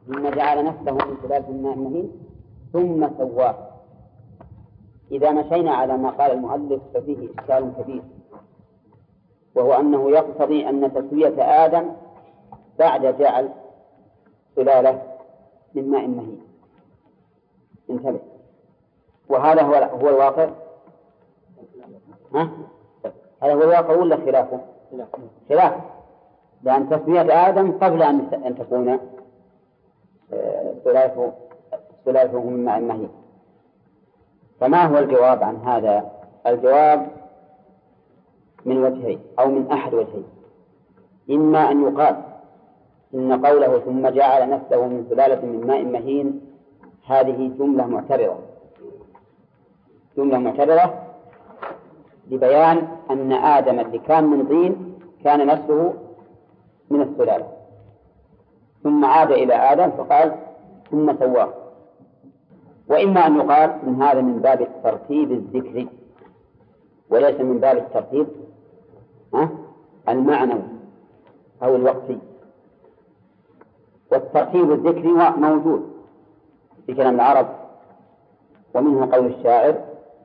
ثم جعل نفسه من سلالة من ماء مهين ثم سواه. إذا مشينا على ما قال المؤلف ففيه إشكال كبير، وهو أنه يقتضي أن تسوية آدم بعد جعل سلالة من ماء مهين. انتبه، وهذا هو الواقع. هذا هو الواقع ولا خلافه؟ خلافه، لأن تسمية آدم قبل أن تكون سلالته من ماء مهين. فما هو الجواب عن هذا؟ الجواب من وجهين أو من أحد وجهين. إما أن يقال إن قوله ثم جعل نفسه من سلالة من ماء مهين هذه جملة معتبرة لبيان أن آدم اللي كان من طين كان نفسه من السلالة، ثم عاد إلى آدم فقال ثم سواه. وإما أن يقال من هذا من باب الترتيب الذكري وليس من باب الترتيب المعنوي أو الوقتي. والترتيب الذكري موجود في كلام العرب، ومنه قول الشاعر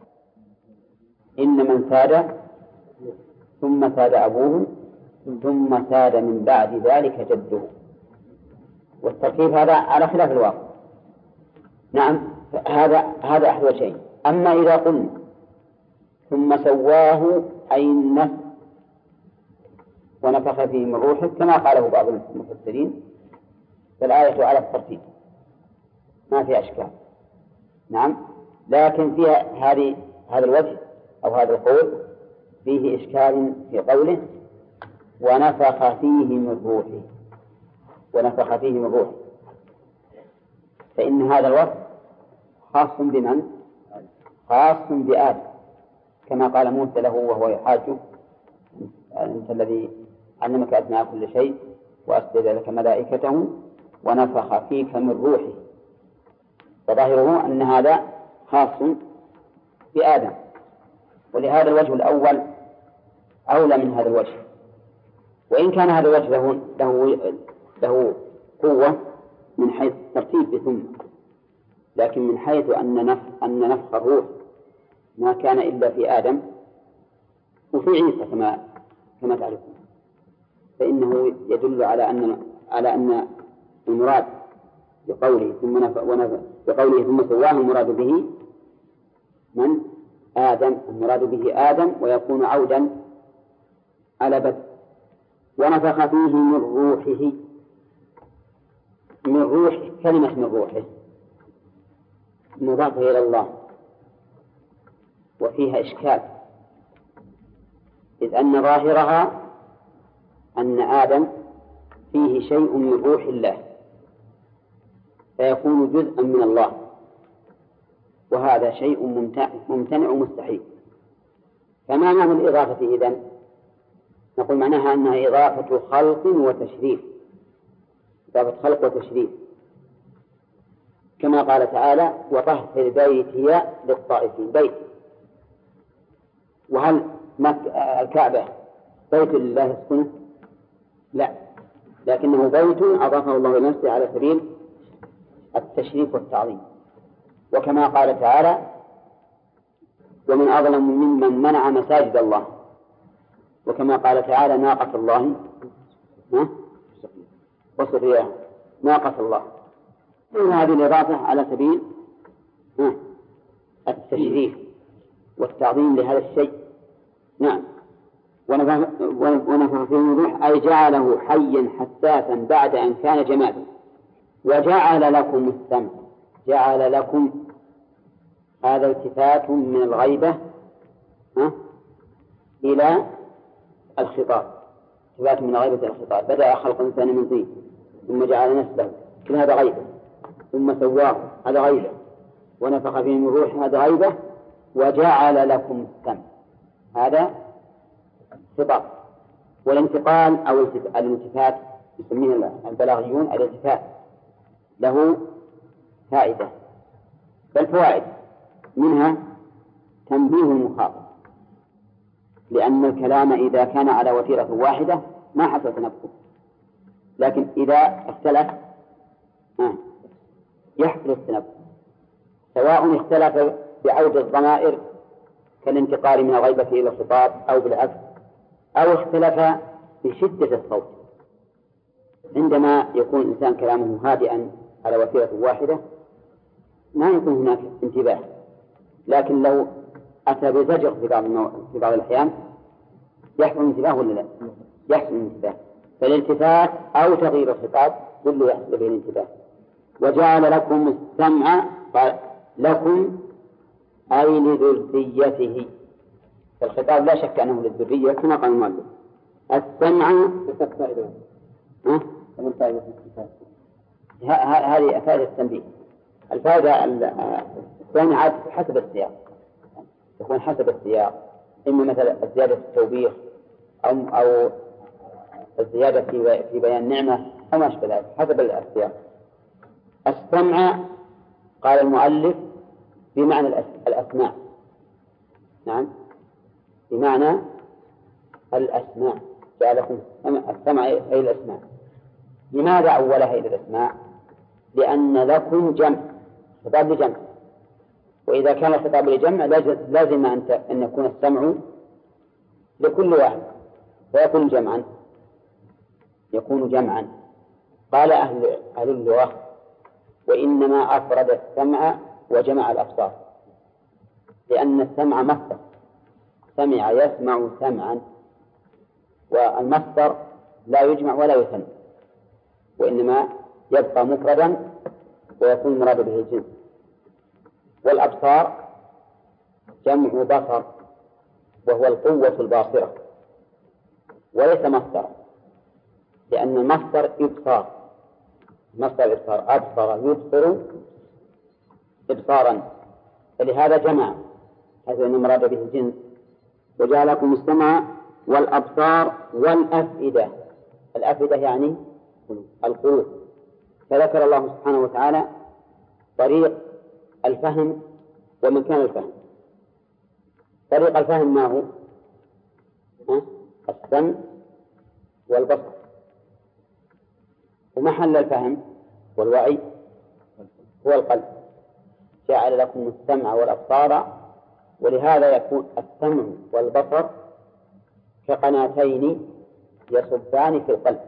إن من ساد ثم ساد أبوه ثم ساد من بعد ذلك جده. والترتيب هذا على خلاف الواقع. نعم، هذا أحد وجهين. أما إذا قلنا ثم سواه أي النفس ونفخ فيه من روحه كما قاله بعض المفسرين فالآية على الترتيب ما في أشكال. نعم، لكن فيها هذا الوجه أو هذا القول فيه إشكال في قوله ونفخ فيه من روحه. فإن هذا الوصف خاص بمن؟ خاص بآدم، كما قال موسى له وهو يحاجه أنت الذي علمك أسماء كل شيء وأسجد لك ملائكته ونفخ فيك من روحه. فظاهره أن هذا خاص بآدم، ولهذا الوجه الأول أولى من هذا الوجه، وإن كان هذا الوجه له قوة من حيث ترتيب بثم، لكن من حيث أن نفخ الروح ما كان إلا في آدم وفي عيسى كما تعرفون، فإنه يدل على أن المراد بقوله ثم سواه المراد به من؟ آدم. المراد به آدم، ويكون عودا على بدء. ونفخ فيه من روحه. من روح، كلمة من روحه مضافة إلى الله وفيها إشكال، إذ أن ظاهرها أن آدم فيه شيء من روح الله فيكون جزءا من الله، وهذا شيء ممتنع ومستحيل. فما معنى الإضافة إذن؟ نقول معناها أنها إضافة خلق وتشريف، إضافة خلق وتشريف، كما قال تعالى وطهر بيتي للطائفين. بيت، وهل الكعبة بيت لله يسكنه؟ لا، لكنه بيت أضافه الله لنفسه على سبيل التشريف والتعظيم. وكما قال تعالى ومن أظلم ممن منع مساجد الله، وكما قال تعالى ناقة الله وسقياها ناقة الله. هذه الإضافة على سبيل التشريف والتعظيم لهذا الشيء. نعم. ونفخ فيه من روح أي جعله حيا حساسا بعد أن كان جمادا. وجعل لكم السمع. جعل لكم، هذا التفات من الغيبة إلى الخطاب، التفات من الغيبة إلى الخطاب. بدأ خلق الإنسان من طين ثم جعل نسله، كل هذا غيبة. ثم سواه، هذا غيبة. ونفخ فيه من روح، هذا غيبة. وجعل لكم السمع، هذا خطاب. والانتقال أو الالتفات يسميه البلاغيون الالتفات له فائدة، بل فوائد، منها تنبيه المخاطب، لأن الكلام إذا كان على وتيرة واحدة ما حصل تنبه، لكن إذا اختلف يحصل التنبؤ، سواء اختلف بعود الضمائر كالانتقال من الغيبة إلى الخطاب أو بالعكس، أو اختلف بشدة الصوت. عندما يكون الإنسان كلامه هادئا على وتيرة واحدة ما يكون هناك انتباه، لكن لو أتى بزجر في بعض الأحيان يحصل انتباه ولا لا؟ يحصل انتباه. فالالتفات أو تغيير الخطاب كله يحصل به الانتباه. وجعل لكم السمع، قال لكم أي لذريته، فالخطاب لا شك أنه للذرية كما قال المؤلف. السمع هذه فائدة التنبيه. الفائدة الثانية حسب السياق، يكون حسب السياق، إما مثلا الزيادة في التوبيخ أو الزيادة في بيان نعمة أو ما أشبه ذلك حسب السياق. السمع قال المؤلف بمعنى الأسماع، نعم بمعنى الأسماع، جعل لكم السمع أي الأسماع. لماذا أولها إلى الأسماع؟ لأن لكم جمع، خطاب لجمع، وإذا كان الخطاب لجمع لازم أن يكون السمع لكل واحد فيكون جمعا، يكون جمعا. قال أهل اللغة وإنما أفرد السمع وجمع الأبصار، لأن السمع مصدر، سمع يسمع سمعا، والمصدر لا يجمع ولا يثنى، وإنما يبقى مفردا ويكون مراد به الجنس. والأبصار جمع بصر وهو القوة الباصرة وليس مصدر، لأن المصدر إبصار، مصدر إبصار، أبصر يبصر إبصارا، فلهذا جمع، هذا إن مراد به الجنس. وجعل لكم السمع والأبصار والأفئدة، الأفئدة يعني القلوب. فذكر الله سبحانه وتعالى طريق الفهم ومكان الفهم. طريق الفهم ما هو؟ السمع والبصر. ومحل الفهم والوعي هو القلب. جعل لكم السمع والأبصار، ولهذا يكون السمع والبصر كقناتين يصبان في القلب،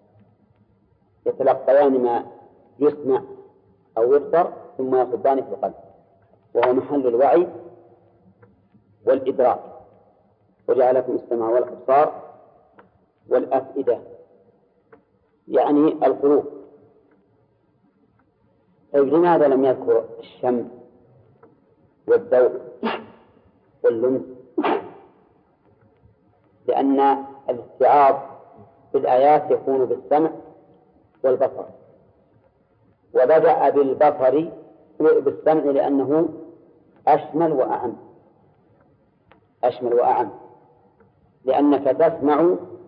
يتلقيان ما يسمع أو يبصر ثم يصبان في القلب، وهو محل الوعي والإدراك. وجعل لكم السمع والأبصار والأفئدة يعني القلوب. طيب لماذا لم يذكر الشم والذوق واللمس؟ لأن الاستيعاب في الآيات يكون بالسمع والبصر، وبدأ بالبصر بالسمع لأنه أشمل وأعم، أشمل وأعم، لأنك تسمع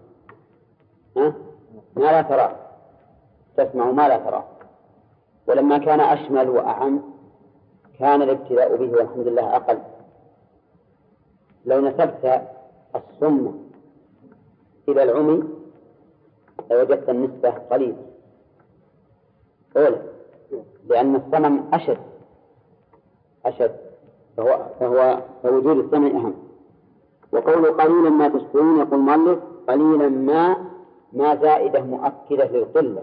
ما لا ترى، تسمع ما لا ترى. ولما كان أشمل وأعم كان الابتلاء به والحمد لله أقل. لو نسبت الصم إلى العمي لوجدت النسبة قليلة، لأن الصمم أشد فوجود السمع أهم. وقول قليلا ما تشكرون، يقول المؤلف قليلا ما زائدة مؤكدة للقلة،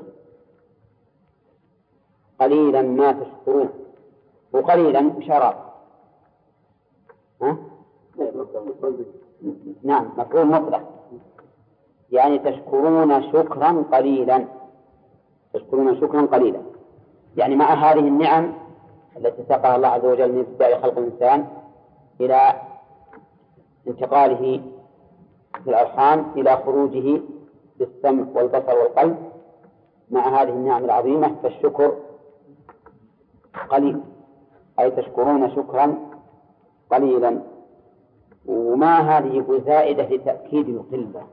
قليلا ما تشكرون، وقليلا شراب نعم مفعول مطلق، يعني تشكرون شكرا قليلا، تشكرون شكرا قليلا، يعني مع هذه النعم التي ساقها الله عز وجل من ابتداء خلق الإنسان إلى انتقاله في الأرحام إلى خروجه بالسمع والبصر والقلب، مع هذه النعم العظيمة فالشكر قليل، أي تشكرون شكرا قليلا. وما هذه زائدة لتأكيد القلة،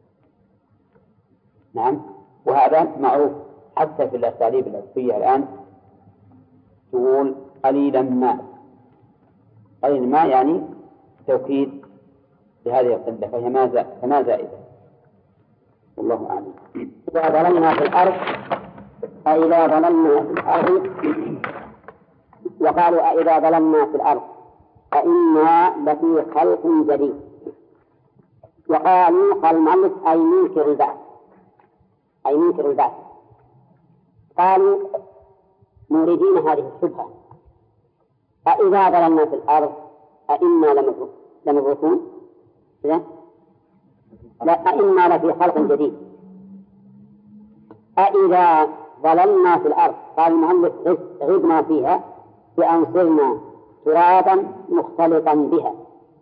نعم، وهذا معروف حتى في الأساليب العرفية الآن، تقول قليلا ما، قليلا ما يعني توكيد لهذه القلة، فما زائدة، والله أعلم. إذا ضللنا في الأرض أإذا ضللنا في الأرض وقالوا أإذا ضللنا في الأرض أإنا لفي خلق جديد. وقالوا قال المؤلف أي منكر البعث، أي منكر البعث. قالوا موردين هذه الشبهة أإذا ضللنا في الأرض أإنا لمبعوثون؟ لا، أإنا لفي خلق جديد. أإذا ضللنا في الأرض قال المؤلف غبنا فيها بأن صرنا ترابا مختلطا بها،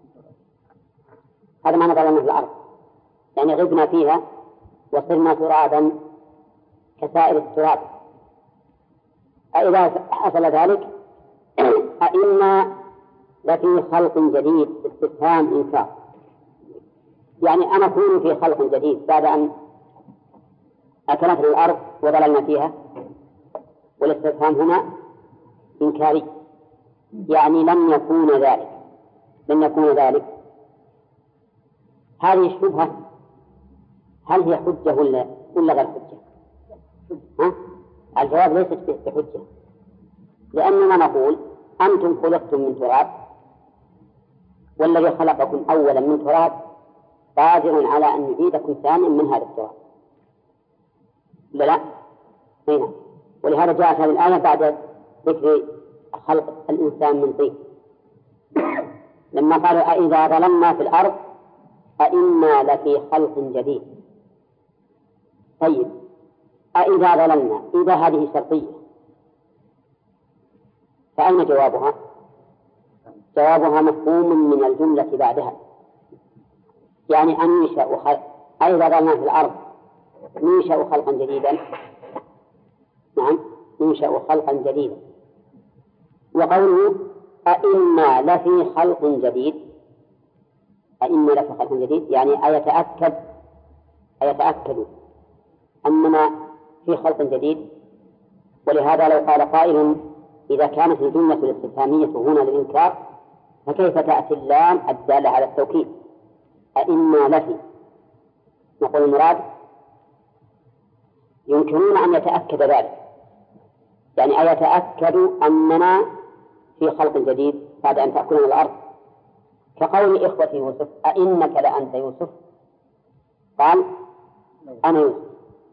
هذا معنى ضللنا في الأرض، يعني غبنا فيها وصرنا ترابا كسائر التراب. أإذا حصل ذلك أإنا لفي خلق جديد، استفهام إنكار، يعني أنا أكون في خلق جديد بعد أن أكلتنا الأرض وضللنا فيها. والاستفهام هنا إنكاري، يعني لن يكون ذلك، لن يكون ذلك. هذه الشبهة هل هي حجة ولا غير حجة؟ الجواب ليست بحجة، لأننا نقول أنتم خلقتم من تراب، والذي خلقكم أولا من تراب قادر على أن يعيدكم ثانيا من هذا التراب، لا؟ هنا. ولهذا جاءت هذه الآية بعد ذكر خلق الإنسان من طين، لما قالوا أإذا ضللنا في الأرض أإنا لفي خلق جديد. طيب، أإذا ضللنا، إذا هذه شرطية، فأين جوابها؟ جوابها مفهوم من الجملة بعدها، يعني أن ينشأ خلق. أإذا ضللنا في الأرض ننشأ خلقا جديدا، نعم ننشأ خلقا جديدا. وقوله أإنا لفي خلق جديد، أإنا لفي خلق جديد يعني أيتأكد أننا في خلق جديد. ولهذا لو قال قائل إذا كانت الجملة الاستفهامية هنا للإنكار فكيف تأتي اللام الدالة على التوكيد؟ أإنا لفي، نقول المراد يمكنون أن يتأكد ذلك، يعني أيتأكد أننا في خلق جديد بعد أن تأكلنا الأرض، كقول إخوة يوسف أإنك لأنت يوسف، قال أنا يوسف.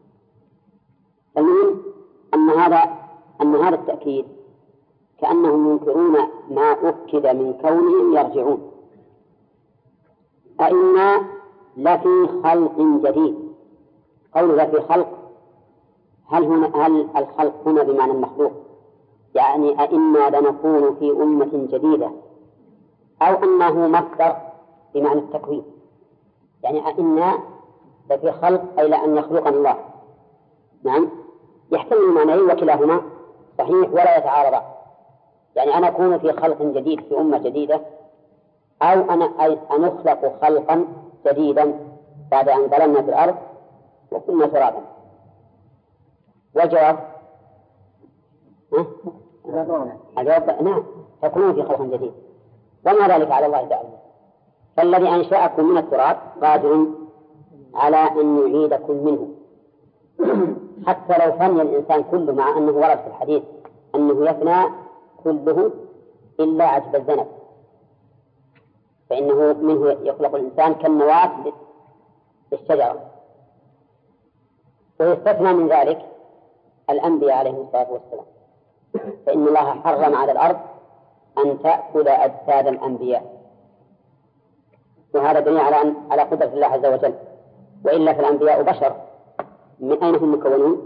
المهم أن هذا التأكيد كأنهم ينكرون ما أكد من كونهم يرجعون. أإنا لفي خلق جديد، قول لفي خلق، هل الخلق هنا بمعنى المخلوق، يعني أإنا لنكون في أمة جديدة، أو أنه مصدر بمعنى التكوين، يعني أإنا لفي خلق أي لأن يخلقنا الله. نعم، يحتمل المعنيين وكلاهما صحيح ولا يتعارض، يعني أنا أكون في خلق جديد في أمة جديدة، أو أن أخلق خلقا جديدا بعد أن ضللنا في الأرض وكنا ترابا. والجواب الجواب نعم، تكونون في خلق جديد، وما ذلك على الله تعالى. فالذي أنشأكم من التراب قادر على أن يعيدكم منه، حتى لو فني الإنسان كله، مع أنه ورد في الحديث أنه يفنى كله إلا عجب الذنب، فإنه منه يخلق الإنسان كالنواة للشجرة. ويستثنى من ذلك الأنبياء عليهم الصلاة والسلام، فإن الله حرم على الأرض أن تأكل أجساد الأنبياء، وهذا دليل على قدرة الله عز وجل. وإلا فالأنبياء بشر، من أين هم مكونون؟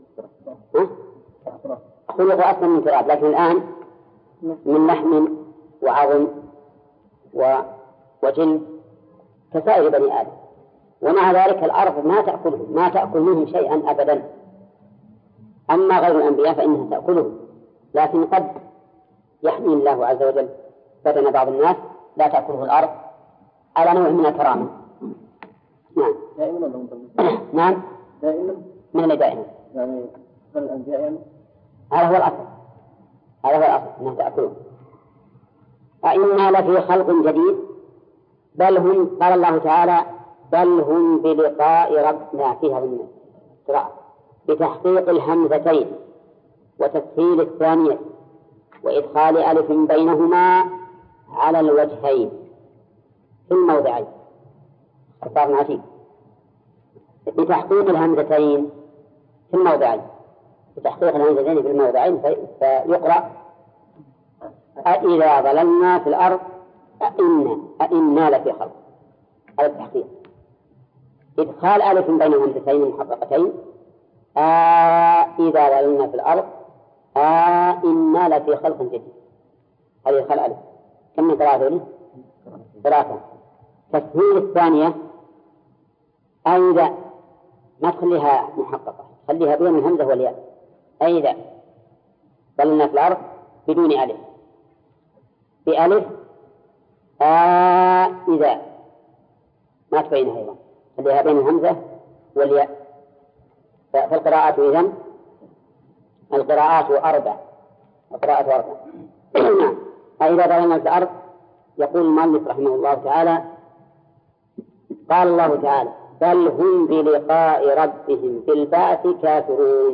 خلقوا أصلا من تراب، لكن الآن من لحم وعظم وجلد كسائر بني آدم، ومع ذلك الأرض ما تأكل منهم شيئا أبدا. أما غير الأنبياء فإنها تأكلهم، لكن قد يحمي الله عز وجل بدن بعض الناس لا تأكله الأرض على نوع من الكرامة. نعم نعم من اللي دائما يعني الأنبياء يعني هذا هو الأصل أنها تأكلهم. أإنا لفي خلق جديد بل هم، قال الله تعالى بل هم بلقاء ربنا فيها من القراءة، بتحقيق الهمزتين وتسهيل الثانية وإدخال ألف بينهما على الوجهين في الموضعين. اختصار عجيب. بتحقيق الهمزتين في الموضعين، بتحقيق الهمزتين في الموضعين فيقرأ أإذا ضللنا في الأرض أإنا لفي خلق. هذا التحقيق. إدخال ألف بين همزتين محققتين إذا ضللنا في الأرض إنا لفي خلق جديد. هذه إدخال ألف. كم من قراءة ذولي؟ قراءة. تسهيل الثانية أيضا ما تخليها محققة، خليها بين الهمزة والياء. أيضا ضللنا في الأرض بدون ألف، بألف إذا ما تبينها أيضا، خليها بين الهمزة والياء. فالقراءات إذن القراءات أربع. فإذا ضللنا في الأرض يقول المؤلف رحمه الله تعالى قال الله تعالى بل هم بلقاء ربهم في البعث كافرون.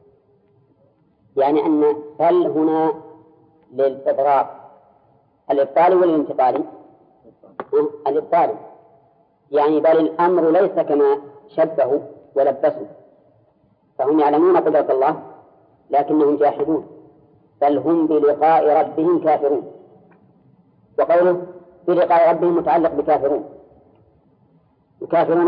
يعني أن بل هنا للإضراب الإبطال والانتقال. الإبطال يعني بل الأمر ليس كما شبهوا ولبسوا، فهم يعلمون قدرة الله لكنهم جاحدون. بل هم بلقاء ربهم كافرون. وقوله بلقاء ربهم متعلق بكافرون، وكافرون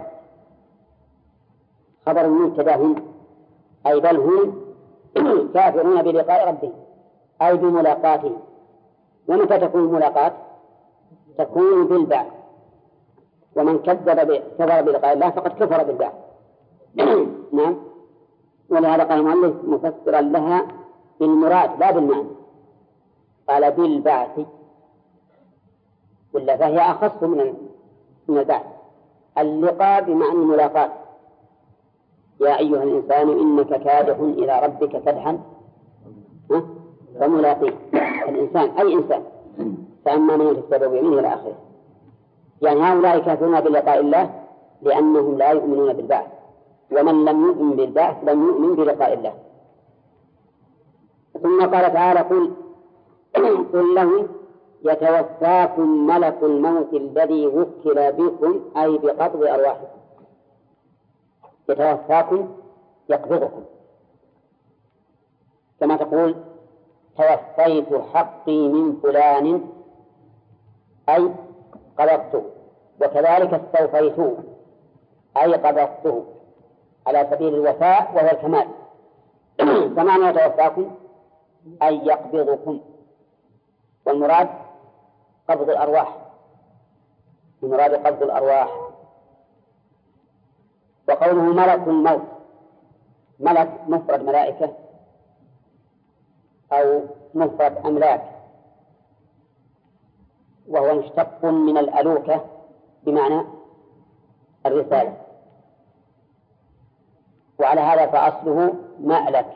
خبر المبتدا هم، أي بل هم كافرون بلقاء ربهم أي بملاقاته. ومتى تكون الملاقاة؟ تكون بالبعث، ومن كفر بلقاء الله فقد كفر بالبعث. نعم. ولهذا قال المؤلف مفسرا لها بالمراد لا بالمعنى، قال بالبعث، ولا فهي أخص من البعث. اللقاء بمعنى الملاقاة. يا أيها الإنسان إنك كادح إلى ربك كدحا فملاقيه. الإنسان أي إنسان، فأما من يتسبب بيمينه إلى آخره. يعني هؤلاء كافرون بلقاء الله لأنهم لا يؤمنون بالبعث، ومن لم يؤمن بالبعث لم يؤمن بلقاء الله. ثم قال تعالى قل له يتوفاكم ملك الموت الذي وكل بكم أي بقبض أرواحكم. يتوفاكم يقبضكم، كما تقول توفيت حقي من فلان أي قبضته، وكذلك استوفيته أي قبضته على سبيل الوفاء وهو الكمال. فمعنى يتوفاكم أي يقبضكم، والمراد قبض الأرواح، المراد قبض الأرواح. وقوله ملك الموت، ملك مفرد ملائكة أو مفرد أملاك، وهو مشتق من الألوكة بمعنى الرسالة، وعلى هذا فأصله مألك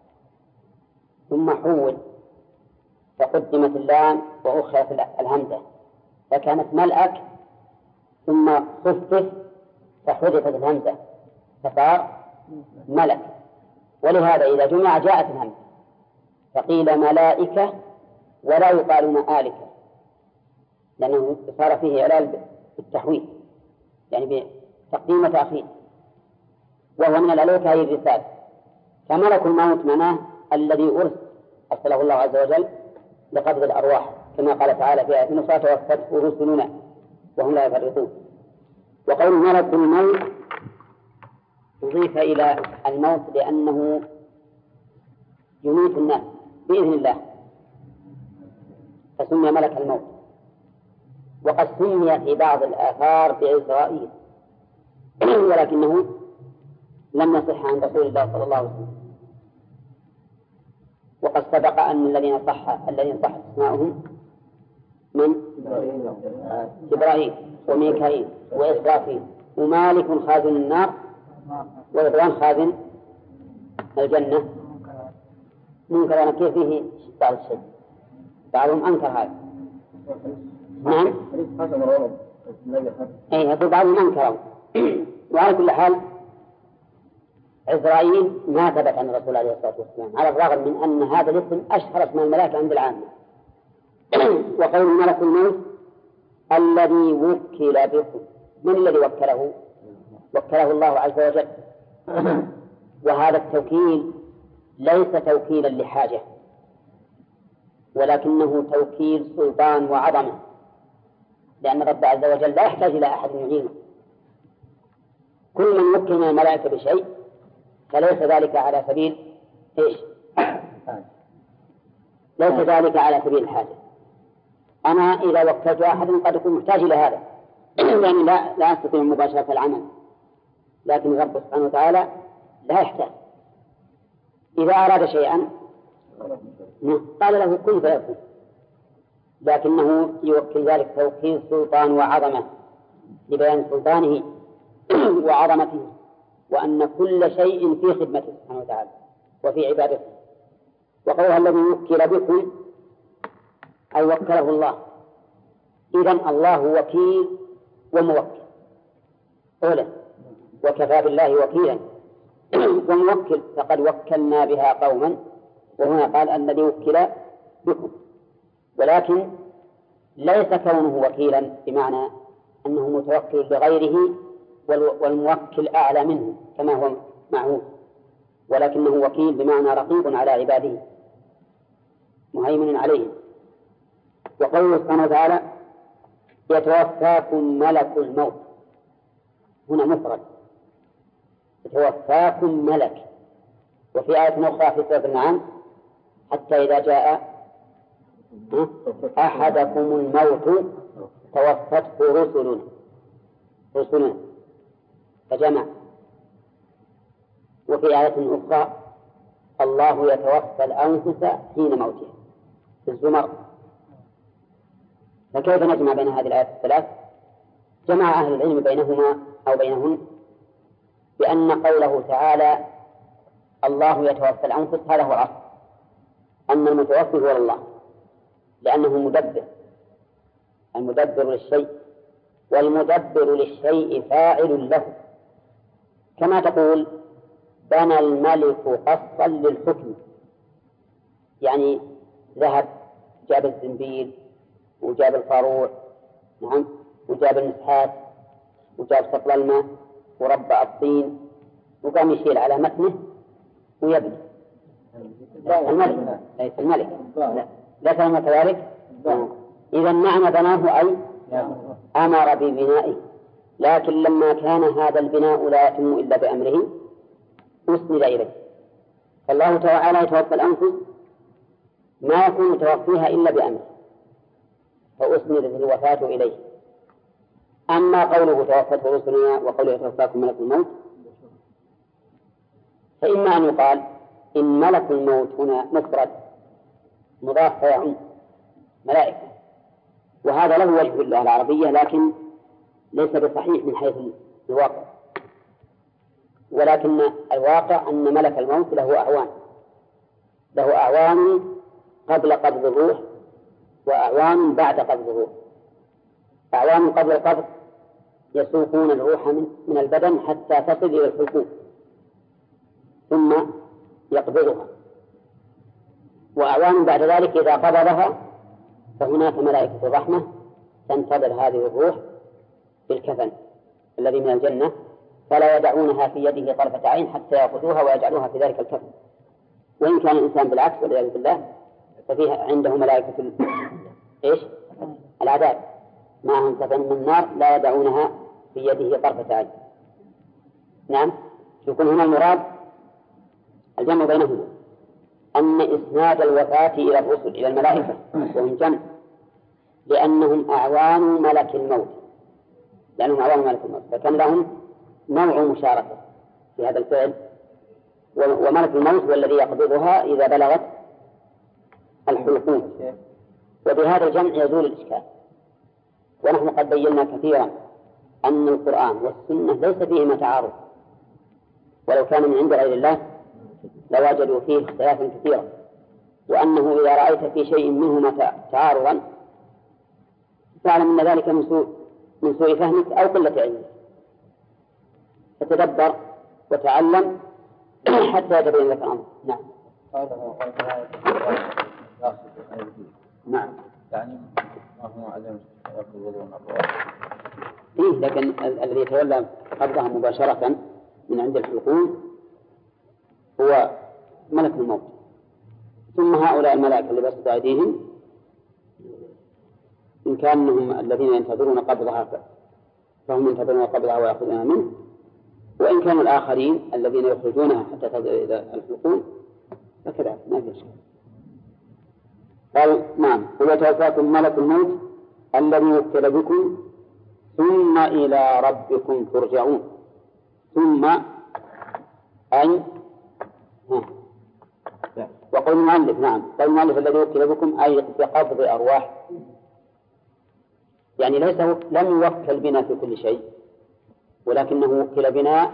ثم حول فقدمت اللام وأخرت الهمزة فكانت ملأك، ثم خفف فحذفت الهمزة فصار ملك. ولهذا إذا جمع جاءت الهمزة فقيل ملائكة ولا يقال مآلكة، لأنه صار فيه علال بالتحويل يعني بتقديم وتأخير، وهو من الألوكة هي الرسالة. فملك الموت معناه الذي أرسله الله عز وجل لقبض الأرواح، كما قال تعالى في آية أخرى توفته رسلنا وهم لا يفرطون. وقول ملك الموت أضيف إلى الموت لأنه يميت الناس بإذن الله فسمي ملك الموت. وقد سمي في بعض الآثار بعزرائيل ولكنه لم يصح عن رسول الله صلى الله عليه وسلم. وقد سبق أن الذين صح اسماؤهم من جبرائيل وميكائيل وإسرافيل ومالك خازن النار ورضوان خازن الجنة. منكر ونكير فيه بعض الشيء، بعضهم أنكر هذا. نعم. أي هذا بعضهم أنكره. وعلى كل حال عزرائيل ما ثبت عن الرسول عليه الصلاة والسلام، على الرغم من أن هذا الاسم أشهر اسم الملائكة عند العامة. وقول ملك الموت الذي وكل بكم، من الذي وكله؟ وكله الله عز وجل. وهذا التوكيل ليس توكيلا لحاجة، ولكنه توكيل سلطان وعظمة، لأن الرب عز وجل لا يحتاج إلى أحد يعينه. كل من وكل من الملائكة بشيء فليس ذلك على سبيل إيش؟ ليس ذلك على سبيل الحاجة. أنا إذا وكلت أحد قد أكون محتاج إلى هذا يعني لا أستطيع مباشرة العمل، لكن الرب سبحانه وتعالى لا يحتاج. إذا أراد شيئا قال له كن فيكون، لكنه يوكل ذلك توكيل سلطان وعظمة لبيان سلطانه وعظمته، وأن كل شيء في خدمته سبحانه وتعالى وفي عبادته. وقولها الذي وكل بكم أي وكله الله. إذن الله وكيل وموكل أولا، وكفى بالله وكيلا وموكل، فقد وكلنا بها قوما، وهنا قال الذي وكل بكم، ولكن ليس كونه وكيلا بمعنى أنه متوكل بغيره والموكل أعلى منه كما هو معهود، ولكنه وكيل بمعنى رقيب على عباده مهيمن عليهم. وقوله سبحانه وتعالى يتوفاكم ملك الموت، هنا مفرد، يتوفاكم ملك. وفي آية أخرى في سورة الأنعام حتى إذا جاء أحدكم الموت توفته رسلنا فجمع. وفي آية أخرى الله يتوفى الأنفس حين موتها في الزمر. فكيف نجمع بين هذه الآيات الثلاث؟ جمع أهل العلم بينهما أو بينهن بأن قوله تعالى الله يتوفى الأنفس هذا هو الأصل، أن المتوفي هو الله، لأنه مدبر، المدبر للشيء، والمدبر للشيء فاعل له. كما تقول بنى الملك قصا للحكم، يعني ذهب جاب الزنبيل وجاب القاروع، نعم، وجاب المسحات وجاب سطل الماء وربع الطين وقام يشيل على متنه ويبني. الملك ليس الملك، لا كلمة كذلك. إذا معنى بناه أي أمر ببنائه، لكن لما كان هذا البناء لا يتم إلا بأمره أسند إليه. فالله تعالى يتوفى الأنفس ما يكون توفيها إلا بأمره، فأسندت الوفاة إليه. أما قوله توفته رسلنا وقوله يتوفاكم ملك الموت، فإما أن يقال إن ملك الموت هنا مفرد مضاف فيعم ملائكة، وهذا له وجه في اللغة العربية لكن ليس بصحيح من حيث الواقع، ولكن الواقع أن ملك الموت له أعوان قبل قبض الروح وأعوان بعد قبض الروح. أعوان قبل القبض يسوقون الروح من البدن حتى تصل إلى الحلقوم ثم يقبضها، وأعوان بعد ذلك إذا قبضها فهناك ملائكة الرحمة تنتظر هذه الروح بالكفن الذي من الجنة، فلا يدعونها في يده طرفة عين حتى يأخذوها ويجعلوها في ذلك الكفن. وإن كان الإنسان بالعكس والعياذ بالله ففيه عنده ملائكة العذاب معهم كفن من نار لا يدعونها في يده طرفة عين. نعم، يكون هنا المراد الجمع بينهما، أن إسناد الوفاة إلى الرسل إلى الملائكة وهم جمع لأنهم أعوان ملك الموت، فكان لهم نوع مشاركة في هذا الفعل. وملك الموت هو الذي يقبضها إذا بلغت الحلقوم. وبهذا الجمع يزول الإشكال. ونحن قد بينا كثيرا أن القرآن والسنة ليس فيهما تعارض، ولو كان من عند غير الله لوجدوا فيه اختلافا كثيرا، وأنه إذا رأيت في شيء منهما تعارضا فاعلم أن ذلك من سوء فهمك أو قلة علمك، فتدبر وتعلم حتى يتبين لك الأمر. نعم. نعم. يعني ما هو علم يقبضون أرواح. إيه، لكن الذي يتولى قبضها مباشرة من عند الحلقوم هو ملك الموت، ثم هؤلاء الملائكة اللي بسط أيديهم إن كانهم الذين ينتظرون قبضها فهم ينتظرون قبضها ويأخذونها منه، وإن كانوا الآخرين الذين يخرجونها حتى تصل إلى الحلقوم فكذا ما في شيء. قال نعم، ويتوفاكم ملك الموت الذي وكل بكم ثم إلى ربكم ترجعون. ثم أي وقول المؤلف نعم، قول المؤلف الذي وكل بكم أي بقبض أرواح، يعني ليس لم يوكل بنا في كل شيء، ولكنه وكل بنا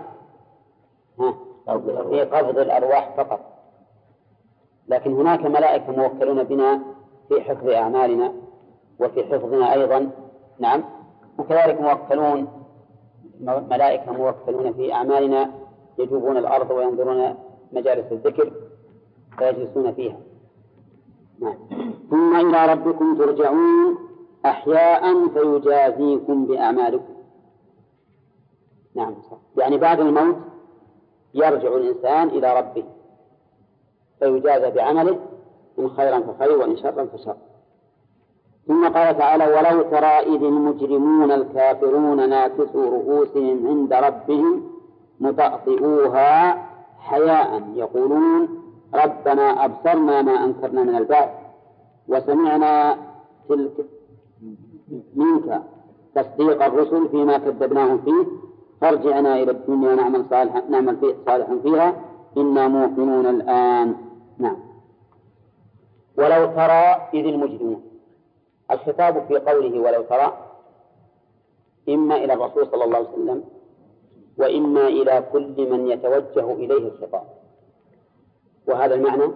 في قبض الأرواح فقط. لكن هناك ملائكة موكلون بنا في حفظ أعمالنا وفي حفظنا أيضا. نعم. وكذلك ملائكة موكلون في أعمالنا يجوبون الأرض وينظرون مجالس الذكر فيجلسون فيها. نعم. ثم إلى ربكم ترجعون أحياء فيجازيكم بأعمالكم. نعم صح. يعني بعد الموت يرجع الإنسان إلى ربه فيجازى بعمله، إن خيرا فخير وإن شرا فشر. ثم قال تعالى: ولو ترى إذ المجرمون الكافرون ناكسوا رؤوسهم عند ربهم مطأطئوها حياء يقولون ربنا أبصرنا ما أنكرنا من البعث وسمعنا تلك منك تصديق الرسل فيما كذبناهم فيه فارجعنا إلى الدنيا نعمل صالحا فيها إنا موقنون الآن. نعم. ولو ترى إذ المجرمون، الخطاب في قوله ولو ترى إما إلى الرسول صلى الله عليه وسلم وإما إلى كل من يتوجه إليه الخطاب، وهذا المعنى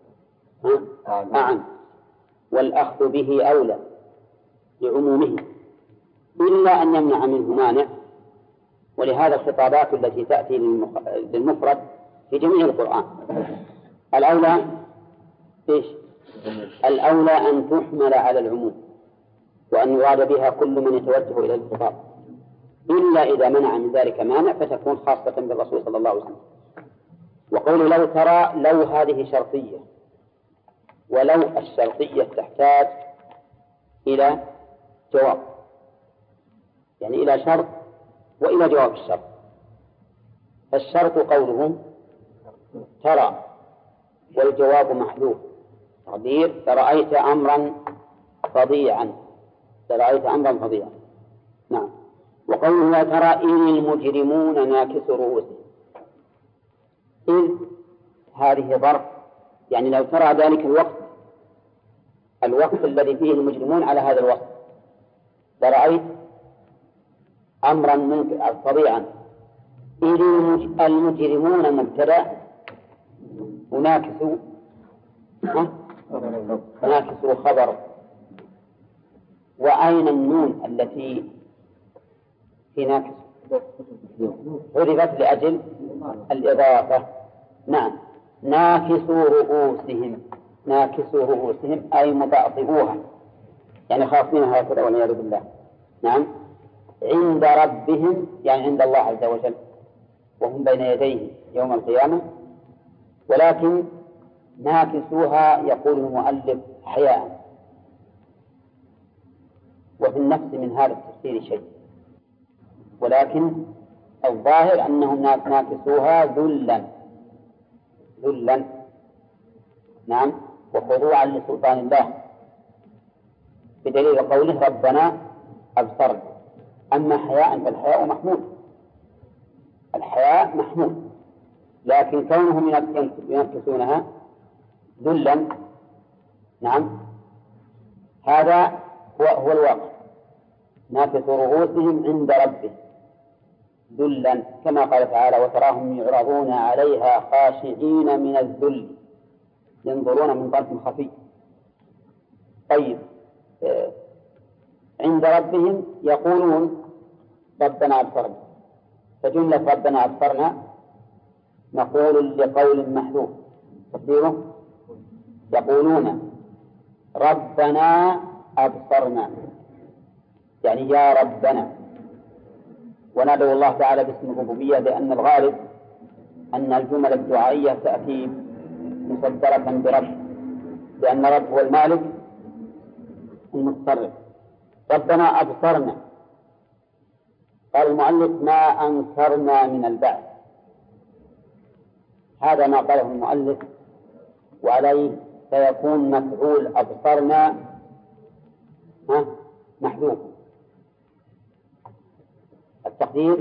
أعم، والأخذ به أولى لعمومه إلا أن يمنع منه مانع. ولهذا الخطابات التي تأتي للمفرد في جميع القرآن الأولى إيش؟ الأولى أن تحمل على العموم وأن يراد بها كل من يتوجه إلى الخطاب، إلا إذا منع من ذلك مانع فتكون خاصة بالرسول صلى الله عليه وسلم. وقول لو ترى، لو هذه شرطية، ولو الشرطية تحتاج إلى جواب، يعني إلى شرط وإلى جواب الشرط. فالشرط قوله ترى والجواب محذوف تقدير رأيت أمرا فظيعا، رأيت أمرا فظيعا. نعم. وقوله لا ترى إذ المجرمون ناكسوا رؤوسهم، إذ هذه ظرف، يعني لو ترى ذلك الوقت الذي فيه المجرمون على هذا الوقت لرأيت أمرا فظيعا. إذ المجرمون مبتدأ وناكسوا خبر، وأين النون التي في ناكس؟ حذفت لأجل الإضافة. نعم. ناكسوا رؤوسهم أي مطأطئوها، يعني خاصينها هكذا والعياذ بالله. نعم. عند ربهم يعني عند الله عز وجل، وهم بين يديه يوم القيامة، ولكن ناكسوها يقول المؤلف حياء، وفي النفس من هذا التفسير شيء، ولكن الظاهر أنهم ناكسوها ذلا. نعم. وخضوعا لسلطان الله بدليل قوله ربنا أبصرنا. أما حياء فالحياء محمود، لكن كونهم ينكسونها ذلا، نعم، هذا هو الواقع. ناكسوا رؤوسهم عند ربهم ذلا، كما قال تعالى وتراهم يعرضون عليها خاشعين من الذل ينظرون من طرف خفي. طيب، عند ربهم يقولون ربنا أبصرنا، فجملة ربنا أبصرنا مقول لقول محذوف تقديره يقولون ربنا أبصرنا، يعني يا ربنا، ونادوا الله تعالى باسم الربوبية لأن الغالب أن الجمل الدعائية تأتي مصدرة برب، لأن رب هو المالك المتصرف. ربنا أبصرنا، قال المؤلف ما أنكرنا من البعث، هذا ما قاله المؤلف، وعليه فيكون مفعول أبصرنا محذوف، التقدير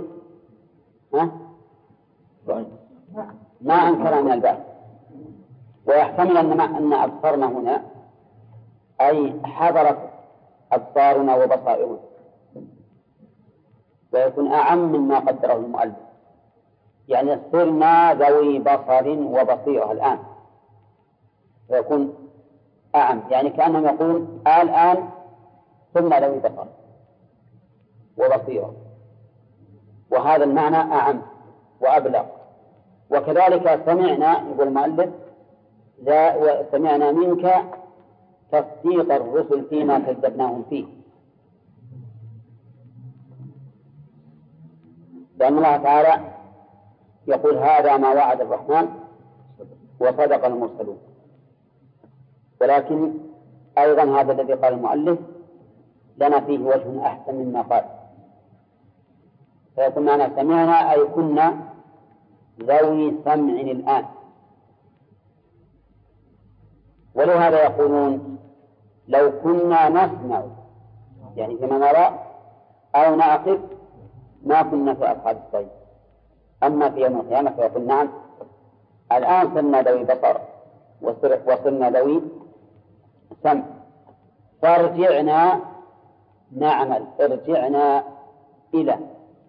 ما أنكرنا من البعث. ويحتمل أن أبصرنا هنا أي حضرت أبصارنا وبصائرنا، ويكون أعم مما قدره المؤلف، يعني صرنا ذوي بصر وبصيرة الآن، ويكون أعم، يعني كأنهم يقول الآن صرنا ذوي بصر وبصيرة، وهذا المعنى أعم وأبلغ. وكذلك سمعنا، يقول المؤلف سمعنا منك تصديق الرسل فيما كذبناهم فيه، لأن الله تعالى يقول هذا ما وعد الرحمن وصدق المرسلون. ولكن أيضا هذا الذي قال المؤلف لنا فيه وجه أحسن مما قال، فيكون معنا سمعنا أي كنا ذوي سمع الآن. ولهذا يقولون لو كنا نسمع، يعني فيما نرى أو نعقل ما كنا في أصحاب الصعيد. أما في يوم القيامة فيقول نعم الآن صرنا ذوي بصر وصرنا ذوي سمع، فارجعنا نعمل، ارجعنا إلى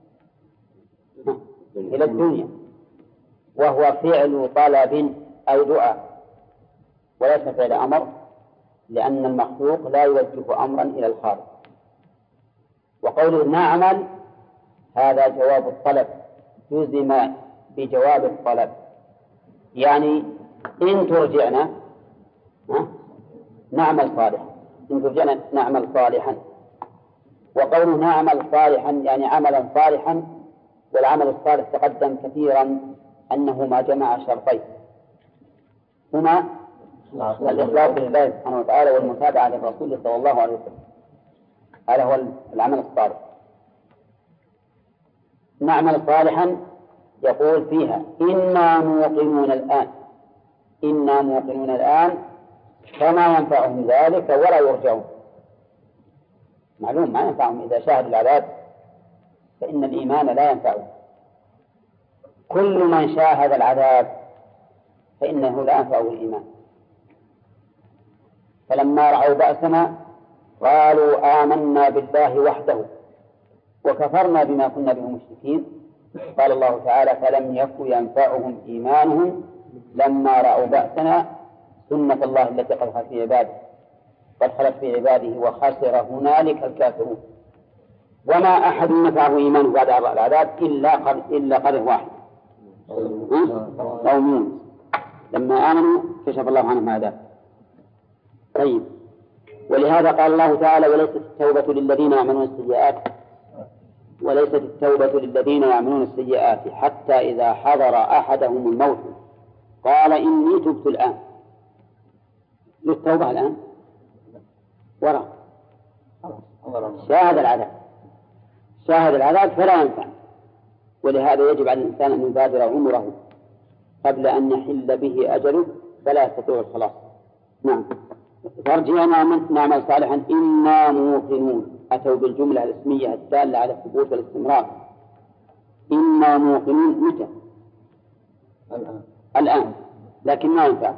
الدنيا، وهو فعل طلب أو دعاء وليس فعل أمر، لأن المخلوق لا يوجه أمرا إلى الخالق. وقوله نعمل هذا جواب الطلب، جزم بجواب الطلب، يعني إن ترجعنا نعمل صالحا، إن ترجعنا نعمل صالحا. وقوله نعمل صالحا يعني عملا صالحا، والعمل الصالح تقدم كثيرا أنه ما جمع شرطين، هما الإخلاص لله سبحانه وتعالى والمتابعة للرسول صلى الله عليه وسلم، هذا هو العمل الصالح. نعمل صالحا يقول فيها إنا موقنون الآن، إنا موقنون الآن، فما ينفعهم ذلك ولا يرجعون. معلوم ما ينفعهم إذا شاهدوا العذاب، فإن الإيمان لا ينفعهم. كل من شاهد العذاب فإنه لا ينفعه الإيمان. فلما رأوا بأسنا قالوا آمنا بالله وحده وكفرنا بما كنا به مشركين. قال الله تعالى فلم يكن ينفعهم إيمانهم لما رأوا بأسنا سنة الله التي قد خلت في عباده وخسر هنالك الكافرون. وما أحد نفعه إيمانه بعد العذاب إلا قرن واحد، قوم يونس لما آمنوا كشف الله عنهم العذاب. طيب، ولهذا قال الله تعالى وليست التوبة للذين يعملون السيئات حتى إذا حضر أحدهم الموت قال إني تبت الآن. للتوبة الآن وراء شاهد العذاب فلا ينفع. ولهذا يجب على الإنسان أن يبادر عمره قبل أن يحل به أجله فلا يستطيع الخلاص. نعم. فارجعنا نعمل صالحا إنا موقنون، أتوا بالجملة الاسمية الدالة على الثبوت والاستمرار. إنا موقنون متى؟ الآن، لكن ما ينفع.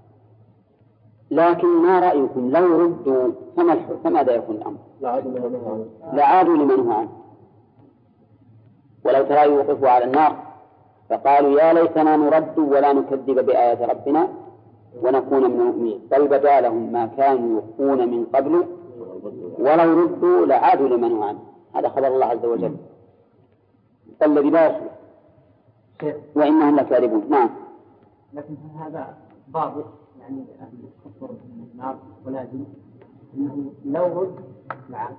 لكن ما رأيكم لو ردوا فماذا يكون الأمر؟ لعادوا لمن هو عنه. ولو ترى يوقفوا على النار فقالوا يا ليتنا نرد ولا نكذب بآيات ربنا ونكون من المؤمنين، بل بدا لهم ما كانوا يخفون من قبل ولو ردوا لعادوا لمن هو عنه. هذا خبر الله عز وجل الذي لا يخلف. وإنهم لكاذبون. نعم. لكن هذا ضابط يعني أهل الكفر من النار ولازم أنه لو رد نعم.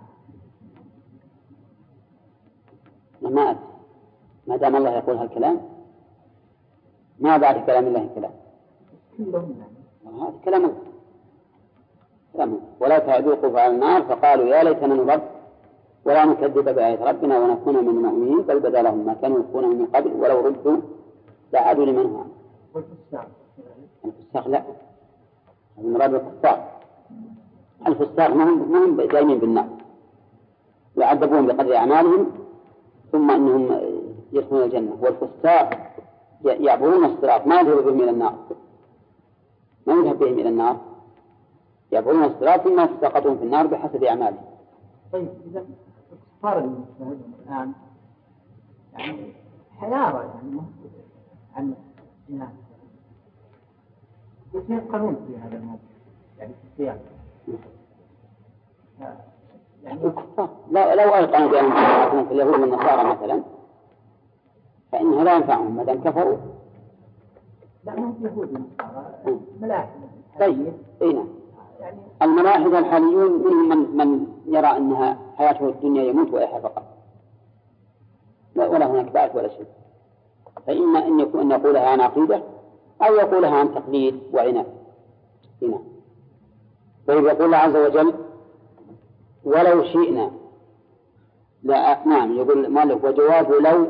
ما دام الله يقول هالكلام ما بعد كلام الله كلام. كلهم يعني. هذا كلام الله. ولا تعذوقوا على النار فقالوا يا ليتنا نرد ولا نكذب بآيات ربنا ونكون من المؤمنين بل بدا لهم ما كانوا يكونون من قبل ولو ردوا لعادوا لمن هو. الفساق لا، المراد الكفار. الفساق ما هم دائمين بالنار يعذبون بقدر أعمالهم ثم أنهم يدخلون الجنة. والفساق يعبرون الصراط ما يذهب بهم إلى النار، ما يذهب بهم إلى النار، يعبرون الصراط ثم يسقطون في النار بحسب أعمالهم. طيب إذا الكفار المشاهدون الآن يعني حيارى يعني عن الناس يتيقنون في هذا الموضوع يعني في السياق يعني الكفار لو أيقنوا بأنهم يكونون في اليهود والنصارى مثلا فإنها لا ينفعهم ما دام كفروا. لا ما في يهود والنصارى ملاحدة. طيب أين يعني الملاحدة الحاليون منهم من يرى أنها حياته الدنيا يموت ويحيا فقط ولا هناك بعث ولا شيء. فإما أن يقولها عن عقيدة أو يقولها عن تقليد وعناد. هنا طيب يقول الله عز وجل ولو شئنا لا. نعم يقول مالك وجواب لو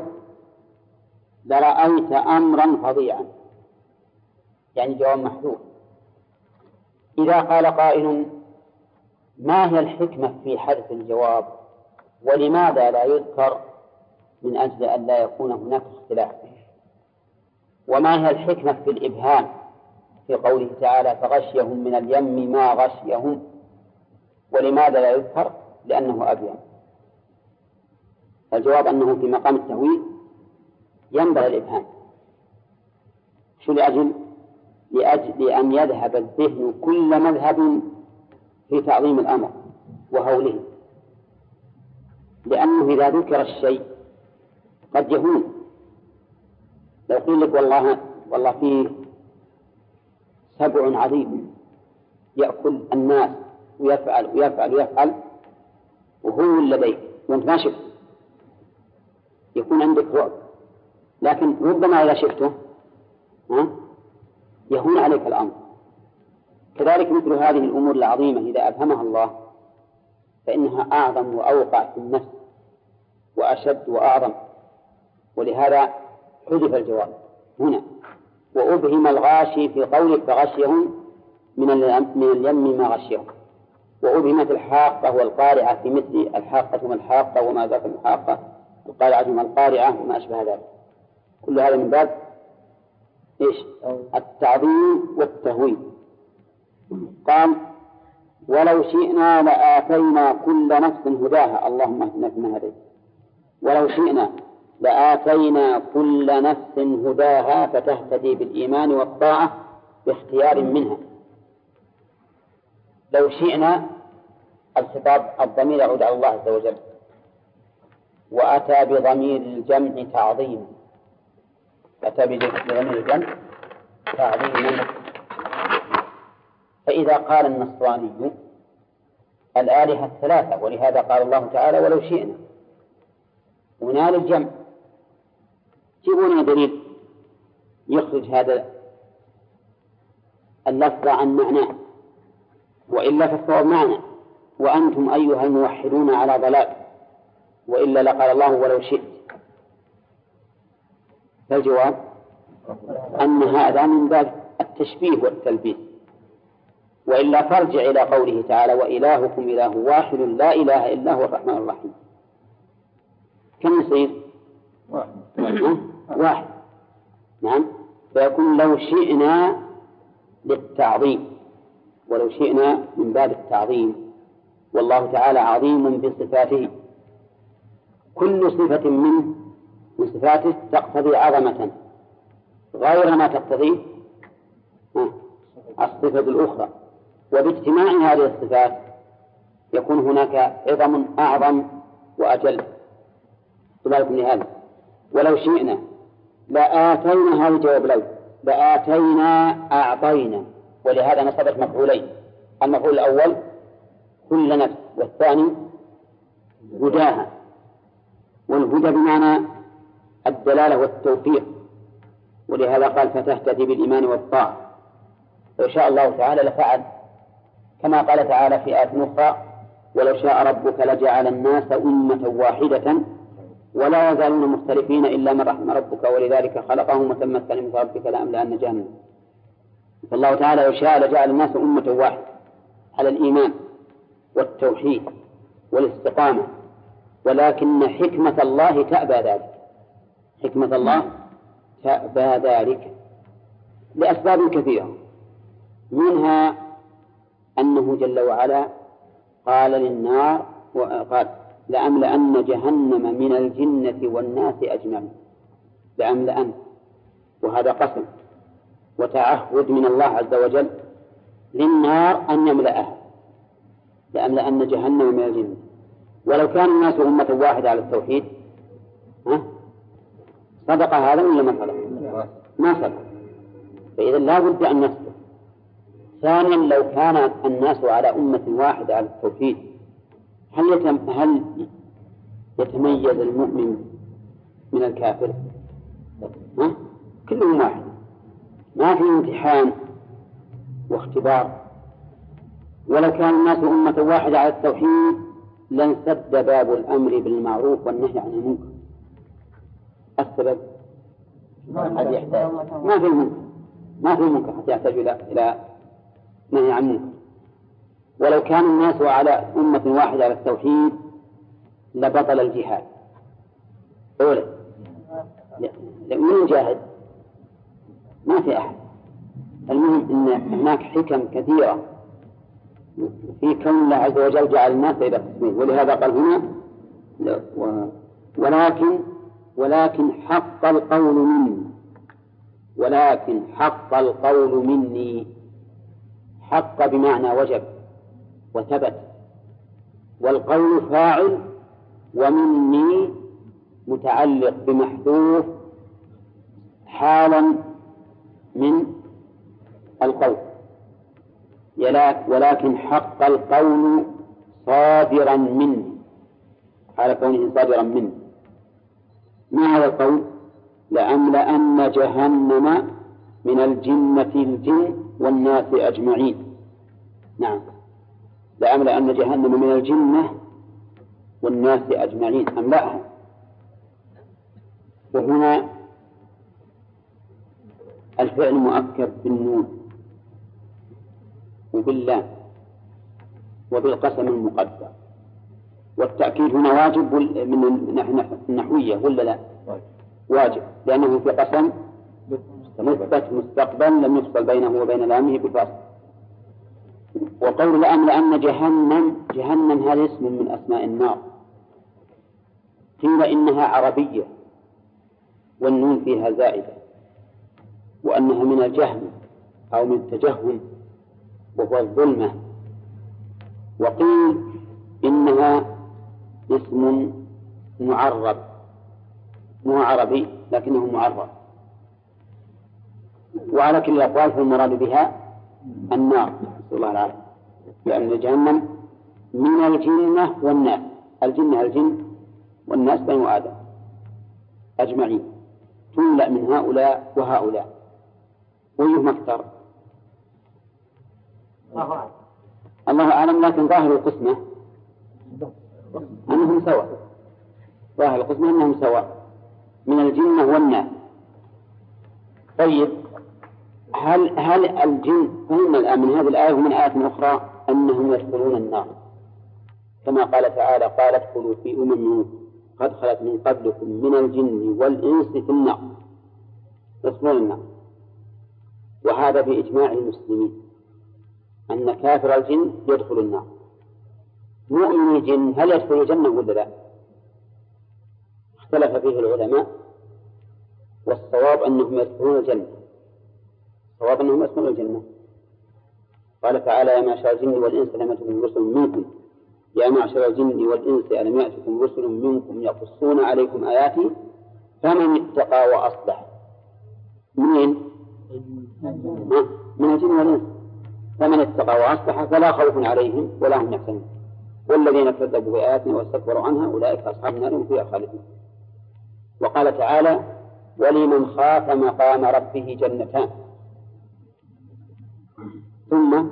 لرأيت أمرا فظيعا يعني جواب محذوف. إذا قال قائل ما هي الحكمة في حذف الجواب ولماذا لا يذكر من أجل أن لا يكون هناك اختلاف؟ وما هي الحكمة في الإبهام في قوله تعالى فغشيهم من اليم ما غشيهم ولماذا لا يذكر؟ لأنه أبين. الجواب أنه في مقام التهويل ينبغي الإبهام. شو لأجل أن يذهب الذهن كل مذهب في تعظيم الأمر وهوله، لأنه إذا ذكر الشيء قد يهون. لو قيل لك والله فيه سبع عظيم يأكل الناس ويفعل وهو لديك وانت ما شفت يكون عندك رعب. لكن ربما إذا شفته يهون عليك الأمر. كذلك مثل هذه الأمور العظيمة إذا أبهمها الله فإنها أعظم وأوقع في النفس وأشد وأعظم. ولهذا حذف الجواب هنا وأبهم الغاشي في قولك فغشيهم من اليم ما غشيهم. وأبهمت الحاقة والقارعة في مثل الحاقة ما الحاقة وما ذاك الحاقة القارعة ما القارعة وما أشبه ذلك. كل هذا من باب إيش؟ التعظيم والتهويل. قال ولو شئنا لآتينا كل نفس هداها. اللهم اهدنا فيمن هديت. ولو شئنا لآتينا كل نفس هداها فتهتدي بالإيمان والطاعة باختيار منها. لو شئنا الخطاب الضمير يعود على الله عز وجل وأتى بضمير الجمع تعظيما. أتى بضمير الجمع تعظيما. فإذا قال النصراني الآلهة الثلاثة ولهذا قال الله تعالى ولو شئنا ونال الجمع جيبوني دليل يخرج هذا اللفظ عن معناه وإلا فالصواب معنى وأنتم أيها الموحدون على ضلال وإلا لقال الله ولو شئت. فالجواب أن هذا من باب التشبيه والتلبيس وإلا فارجع إلى قوله تعالى وإلهكم إله واحد لا إله إلا هو الرحمن الرحيم. كم يصير؟ واحد. نعم. فيكون لو شئنا للتعظيم ولو شئنا من باب التعظيم. والله تعالى عظيم بصفاته كل صفة من صفاته تقتضي عظمة غير ما تقتضي الصفة الأخرى. وباجتماع هذه الصفات يكون هناك عظم أعظم وأجل. تبارك لهذا ولو شئنا لآتينا، هذا جواب لو، لآتينا أعطينا، ولهذا نصبت مفعولين، المفعول الأول كل نفس، والثاني هداها، والهدى بمعنى الدلالة والتوفيق، ولهذا قال فتهتدي بالإيمان والطاعة. لو شاء الله تعالى لفعل، كما قال تعالى في آية أخرى ولو شاء ربك لجعل الناس أمة واحدة ولا يزالون مختلفين إلا من رحم ربك ولذلك خلقهم وتمت كلمة ربك لأملأن جهنم. فالله تعالى لو شاء لجعل الناس أمة واحدة على الإيمان والتوحيد والاستقامة، ولكن حكمة الله تأبى ذلك، حكمة الله تأبى ذلك لأسباب كثيرة، منها أنه جل وعلا قال للنار وقال لأملأن جهنم من الجنة والناس أجمعين، لأملأن، وهذا قسم وتعهد من الله عز وجل للنار أن يملأها، لأملأن جهنم من الجنة. ولو كان الناس أمة واحدة على التوحيد صدق هذا ولا ما صدق؟ ما صدق، فإذا لا بد أن نصدق. ثانيا لو كان الناس على أمة واحدة على التوحيد هل يتميز المؤمن من الكافر؟ كلهم واحد، ما في امتحان واختبار. ولو كان الناس أمة واحدة على التوحيد لانسد باب الأمر بالمعروف والنهي عن المنكر. السبب ما في منكر حتى يحتاج إلى نهي عن منكر. ولو كان الناس على أمة واحدة على التوحيد لبطل الجهاد. أولا من جاهد؟ ما في أحد. المهم أن هناك حكم كثيرة في كون الله عز وجل جعل الناس إلى قسمين، ولهذا قال هنا ولكن حق القول مني، ولكن حق القول مني. حق بمعنى وجب وثبت، والقول فاعل، ومني متعلق بمحذوف حالا من القول. ولكن حق القول صادرا مني، على كونه صادرا مني. ما هذا القول؟ لأملأن جهنم من الجن والناس أجمعين. نعم، لأملأن جهنم من الجنة والناس أجمعين، أملأها. وهنا الفعل مؤكد بالنون وباللام وبالقسم المقدر، والتأكيد هنا واجب من النحوية ولا لا؟ واجب، لأنه في قسم مثبت مستقبل لم يفصل بينه وبين لامه بفاصل. وقول لأملأن جهنم هذا اسم من أسماء النار. قيل إنها عربية والنون فيها زائدة، وأنها من الجهل أو من التجهم وهو الظلمة. وقيل إنها اسم معرب، مو عربي لكنه معرب. وعلى كل الأقوال فالمراد بها النار، نسأل الله العافية، لأن جهنم من الجنة والناس، الجن والناس بنو آدم أجمعين، تملأ من هؤلاء وهؤلاء. ويهم أكثر الله أعلم، لكن ظاهر القسمة أنهم سواء، ظاهر القسمة أنهم سواء من الجنة والناس. طيب هل الجن فهم الآن من هذه الآية ومن آية أخرى أنهم يدخلون النار، كما قال تعالى قال ادخلوا في أمم قد خلت من قبلكم من الجن والإنس في النار، يدخلون النار. وهذا بإجماع المسلمين أن كافر الجن يدخل النار. مؤمن الجن هل يدخل الجنة ولا لا؟ اختلف فيه العلماء، والصواب أنهم يدخلون الجنة، الصواب أنهم يدخلون الجنة. قال تعالى يا معشر الجن والإنس ألم يأتكم رسل منكم، يا معشر الجن والإنس ألم يأتكم رسل منكم يقصون عليكم آياتي فمن اتقى وأصلح منين؟ من الجن والإنس. فمن اتقى وأصلح فلا خوف عليهم ولا هم يحزنون والذين كذبوا بآياتنا واستكبروا عنها أولئك أصحاب النار هم فيها خالدون. وقال تعالى: ولمن خاف مقام ربه جنتان. ثم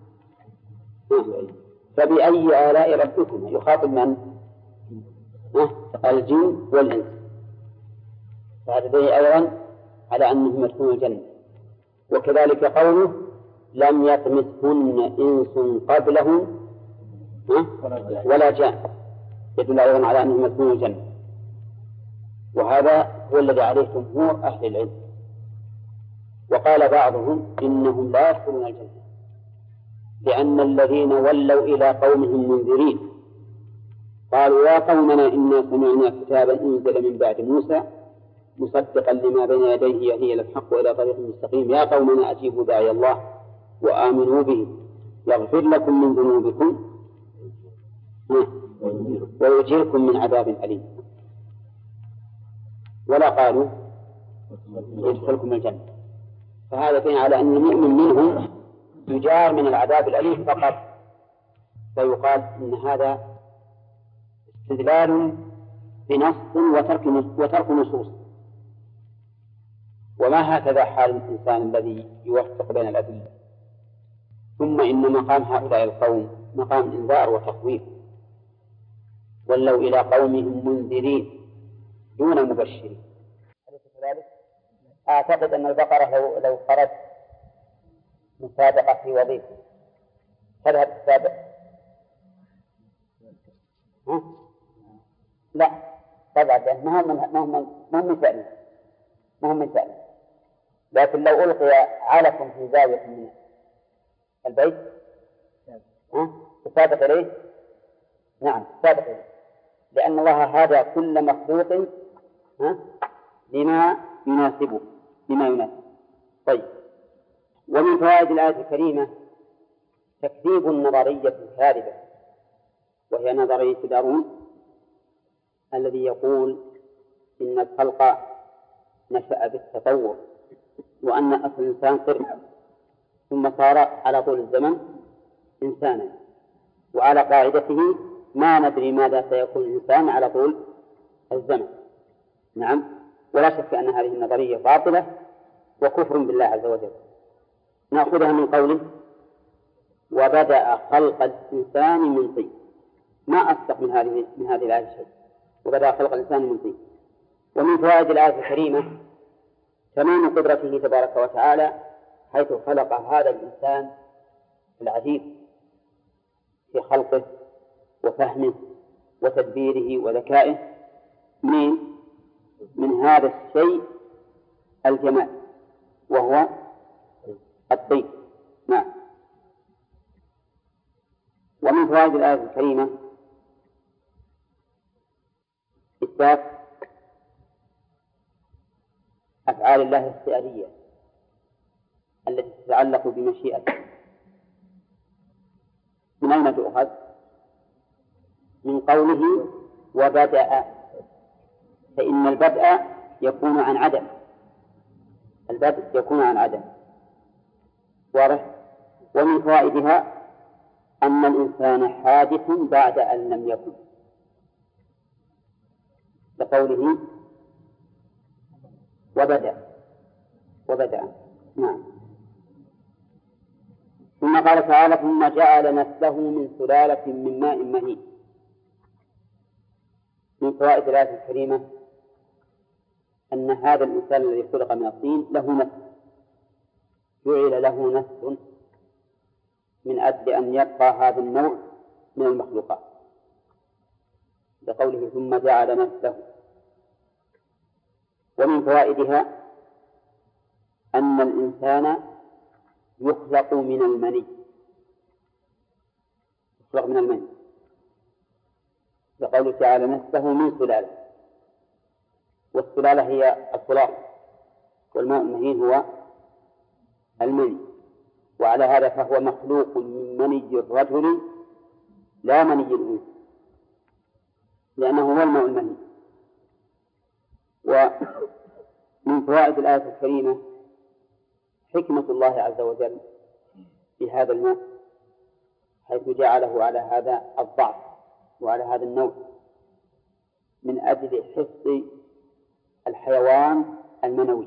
فبأي آلاء ربكما يخاطب من؟ الجن والإنس. فهذا دليل أيضا على أنهم يدخلون الجنة. وكذلك قوله: لم يطمثهن إنس قبلهم ولا جان، يدل أيضا على أنهم يدخلون الجنة. وهذا هو الذي عليه جمهور أهل العلم. وقال بعضهم إنهم لا يدخلون الجنة لأن الذين ولوا إلى قومهم منذرين قالوا: يا قومنا إنا سمعنا كتابا أنزل من بعد موسى مصدقا لما بين يديه يهدي إلى الحق وإلى طريق مستقيم، يا قومنا أجيبوا داعي الله وآمنوا به يغفر لكم من ذنوبكم ويجيركم من عذاب أليم. ولا قالوا يدخلكم الجنة. فهذا دليل على أن المؤمن منهم يجار من العذاب الأليم فقط. فيقال إن هذا استدلال بنص وترك نصوص. وما هكذا حال الإنسان الذي يوفق بين الأدلة. ثم إن مقام هؤلاء القوم مقام إنذار وتخويف، ولوا إلى قومهم منذرين دون مبشرين. أعتقد أن البقرة لو خرج مسابقة في وظيفة تذهب تسابق؟ لا طبعا، ما هم من شأنه. لكن لو ألقي علف في زاوية من البيت تسابق إليه؟ نعم تسابق إليه، لأن الله هذا كل مخلوق لما يناسبه. طيب. ومن فوائد الآية الكريمة تكذيب النظرية الكاذبة، وهي نظرية داروين الذي يقول إن الخلق نشأ بالتطور، وأن أصل الإنسان قرد ثم صار على طول الزمن إنسانا، وعلى قاعدته ما ندري ماذا سيكون الإنسان على طول الزمن. نعم، ولا شك أن هذه النظرية باطلة وكفر بالله عز وجل. نأخذها من قوله: وبدأ خلق الإنسان من طين. ما أصدق من هذه الآية شيء. وبدأ خلق الإنسان من طين. ومن فوائد الآية الكريمة تمام قدرته تبارك وتعالى، حيث خلق هذا الإنسان العجيب في خلقه وفهمه وتدبيره وذكائه من هذا الشيء الجمال وهو الطين. نعم. ومن فوائد الآية الكريمة إثبات أفعال الله الاختيارية التي تتعلق بمشيئته. من أين تؤخذ؟ من قوله وبدأ، فإن البدء يكون عن عدم. البدء يكون عن عدم. واضح؟ ومن فوائدها أن الإنسان حادث بعد أن لم يكن، كقوله وبدأ. نعم. ثم قال تعالى: ثم جعل نسله من سلالة من ماء مهين. من فوائد الآية الكريمة أن هذا الإنسان الذي خلق من الطين له نفس، جعل له نفس من أجل أن يبقى هذا النوع من المخلوقات، بقوله ثم جعل نفسه. ومن فوائدها أن الإنسان يخلق من المني، بقوله تعالى: نفسه من سلالة. والسلالة هي الخلاص، والماء المهين هو المني. وعلى هذا فهو مخلوق من مني الرجل لا مني الأنثى، لأنه هو الماء المهين. ومن فوائد الآية الكريمة حكمة الله عز وجل في هذا الماء حيث جعله على هذا الضعف وعلى هذا النوع من أجل حفظ الحيوان المنوي،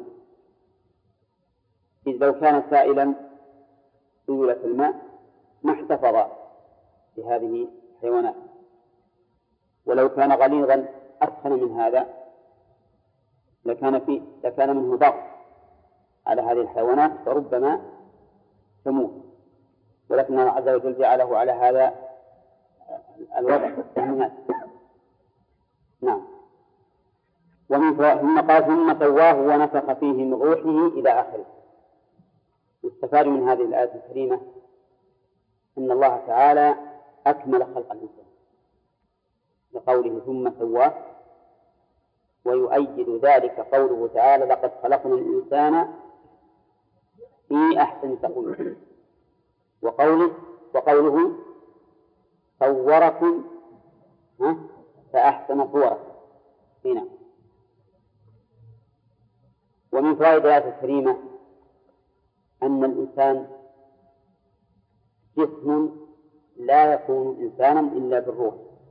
إذ لو كان سائلا سيولة الماء ما احتفظ بهذه الحيوانات، ولو كان غليظا أسخن من هذا لكان منه ضغط على هذه الحيوانات فربما تموت، ولكن الله عز وجل جعله على هذا الوضع المناسب. نعم. ومن ثم قال ثم سواه ونفخ فيه من روحه إلى آخره. يستفاد من هذه الآية الكريمة أن الله تعالى أكمل خلق الإنسان لقوله ثم سواه، ويؤيد ذلك قوله تعالى لقد خلقنا الإنسان في أحسن تقويم، وقوله صوركم فأحسن صوركم. هنا ومن فوائد الآية الكريمة أن الإنسان جسم لا يكون إنسانا إلا بالروح،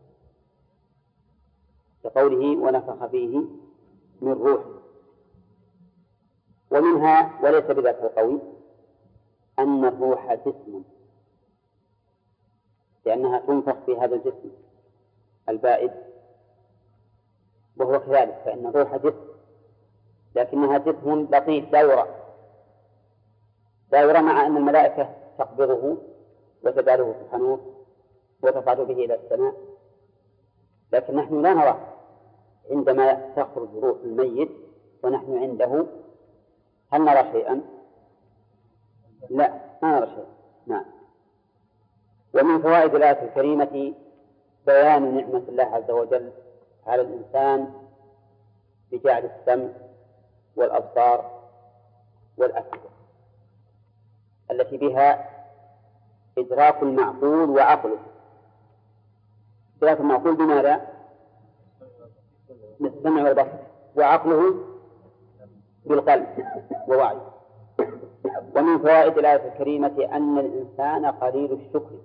كقوله ونفخ فيه من روح. ومنها وليس بذاك القوي أن الروح جسم، لأنها تنفخ في هذا الجسم البائد، وهو كذلك فإن الروح جسم لكنها جسم لطيف دائرة مع أن الملائكة تقبضه وتجعله في الحنوط وتصعد به إلى السماء، لكن نحن لا نراه عندما تخرج روح الميت ونحن عنده. هل نرى شيئا؟ لا، ما نرى شيئا. نعم. ومن فوائد الآية الكريمة بيان نعمة الله عز وجل على الإنسان بجعل السمع والأبصار والأفئدة التي بها إدراك المعقول وعقله. إدراك المعقول بماذا؟ بالسمع والبصر، وعقله بالقلب ووعي. ومن فوائد الآية الكريمة أن الإنسان قليل الشكر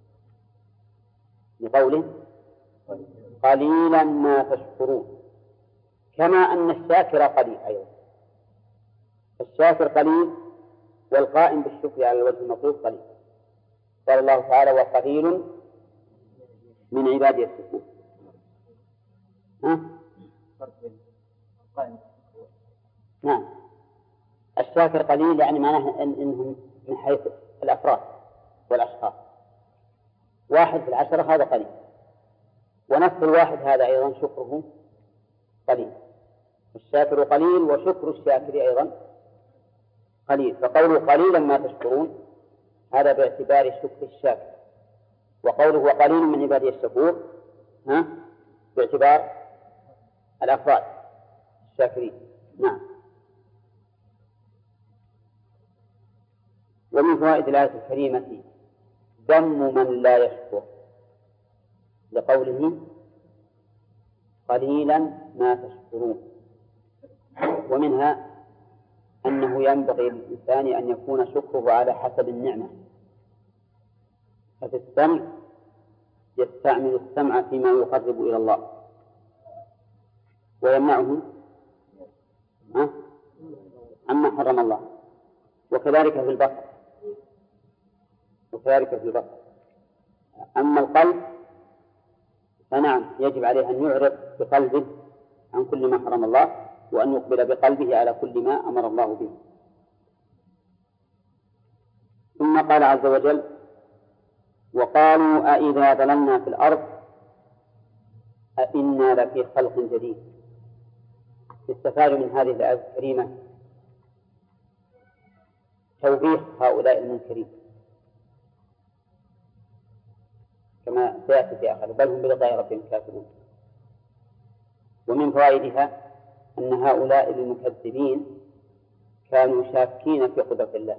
لقوله قليلا ما تشكرون، كما أن الشاكر قليل أيضا. الشاكر قليل والقائم بالشكر على الوجه المطلوب قليل. قال الله تعالى وقليل من عبادي الشكور. نعم. الشاكر قليل يعني معناه إنهم من حيث الأفراد والأشخاص 1 في 10 هذا قليل، ونفس الواحد هذا أيضا شكره قليل. الشاكر قليل وشكر الشاكر أيضا قليل، فقوله قليلا ما تشكرون هذا باعتبار شكر الشاكر، وقوله وقليل من عبادي الشكور باعتبار الأفراد الشاكرين. نعم. ومن فوائد الآية الكريمة ذم من لا يشكر لقوله قليلا ما تشكرون. ومنها أنه ينبغي للإنسان أن يكون شكره على حسب النعمة، ففي السمع يستعمل السمع فيما يقرب إلى الله ويمنعه عما حرم الله، وكذلك في البصر. أما القلب فنعم يجب عليه أن يعرض بقلبه عن كل ما حرم الله، وأن يقبل بقلبه على كل ما أمر الله به. ثم قال عز وجل وقالوا أإذا ضللنا في الأرض أإنا لفي خلق جديد. استفاد من هذه الآية الكريمة توبيخ هؤلاء المنكرين كما سيأتي في آخر بل هم بلقاء ربهم كافرون. ومن فوائدها أن هؤلاء المكذبين كانوا شاكين في قدرة الله.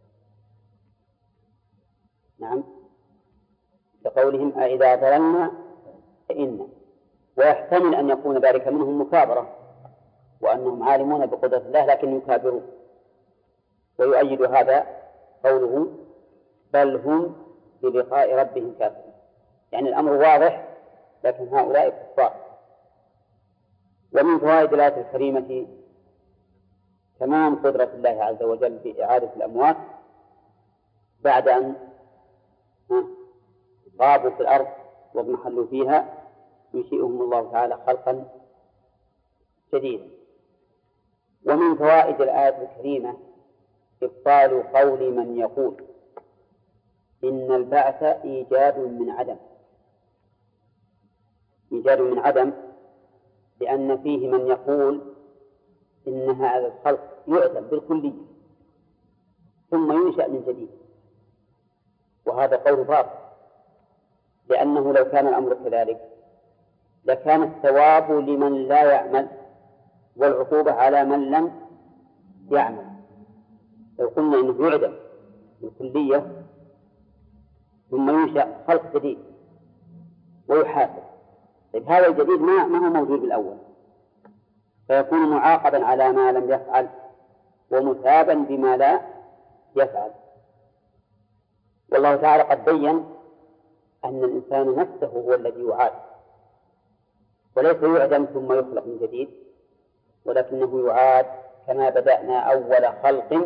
نعم، كقولهم أإذا ضللنا فإنا، ويحتمل أن يكون ذلك منهم مكابرة وأنهم عالمون بقدرة الله لكن يكابرون. ويؤيد هذا قوله بل هم بلقاء ربهم كافرون، يعني الأمر واضح لكن هؤلاء كفار. ومن فوائد الآية الكريمة تمام قدرة الله عز وجل في إعادة الأموات بعد أن غابوا في الأرض واضمحلوا فيها، ينشئهم الله تعالى خلقا جديدا. ومن فوائد الآية الكريمة إبطال قول من يقول إن البعث إيجاد من عدم، إيجاد من عدم، لأن فيه من يقول إن هذا الخلق يعدم بالكلية ثم ينشأ من جديد، وهذا قول باطل، لأنه لو كان الأمر كذلك لكان الثواب لمن لا يعمل والعقوبة على من لم يعمل. لو قلنا إنه يعدم بالكلية ثم ينشأ خلق جديد ويحاسب، طيب هذا الجديد ما هو موجود بالأول، فيكون معاقبا على ما لم يفعل ومثابا بما لا يفعل. والله تعالى قد بين أن الإنسان نفسه هو الذي يعاد، وليس يعدم ثم يخلق من جديد، ولكنه يعاد كما بدأنا أول خلق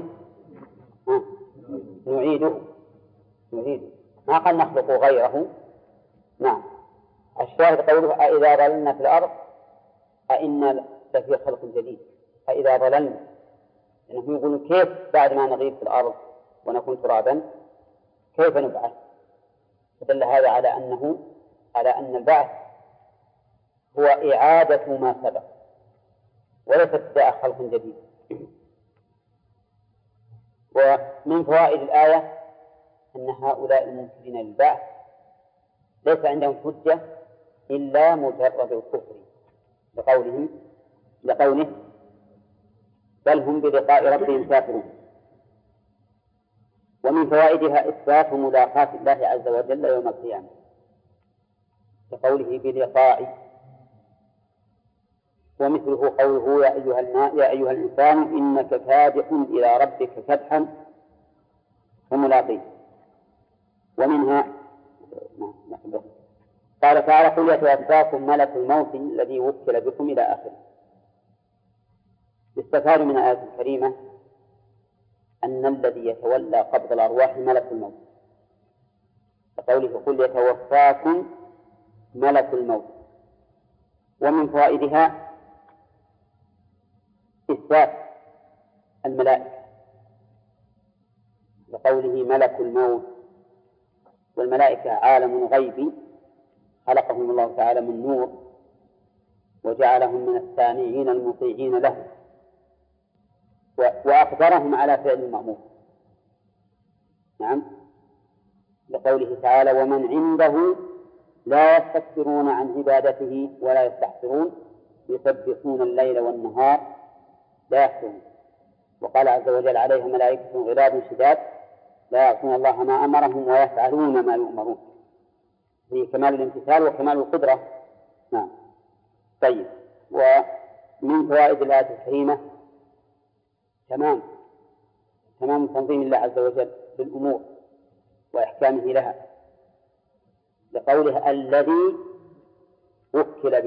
نعيده ما قال نخلق غيره. نعم. الشاهد قوله أإذا ضللنا في الأرض أإنا لفي خلق جديد، أإذا ضللنا، لأنه يقول كيف بعد ما نغيب في الأرض ونكون ترابا كيف نبعث؟ فدل هذا على أن البعث هو إعادة ما سبق وليس ابتداء خلق جديد. ومن فوائد الآية أن هؤلاء المنكرين للبعث ليس عندهم حجة إلا مجرد الكفر لقوله بل هم بلقاء ربهم كافرون. ومن فوائدها إثبات ملاقاة الله عز وجل يوم القيامة كقوله بلقاء، ومثله قوله يا أيها الإنسان إنك كادح إلى ربك كدحا فملاقيه. ومنها قال تعالى قل يتوفاكم ملك الموت الذي وكل بكم إلى آخره. يستفاد من الآية الكريمة أن الذي يتولى قبض الأرواح ملك الموت، فقوله قل يتوفاكم ملك الموت. ومن فوائدها إثبات الملائكة لقوله ملك الموت، والملائكة عالم غيبي خلقهم الله تعالى من نور وجعلهم من السامعين المطيعين له وأقدرهم على فعل المأمور. نعم، لقوله تعالى ومن عنده لا يستكبرون عن عبادته ولا يستحسرون يسبحون الليل والنهار لا يحسرون. وقال عز وجل عليها ملائكة غلاب شداد لا يعصون الله ما أمرهم ويفعلون ما يؤمرون، في كمال الامتثال وكمال القدرة. نعم. طيب، ومن فوائد الآية الكريمة تمام تنظيم الله عز وجل بالأمور وإحكامه لها، لقوله الذي وكل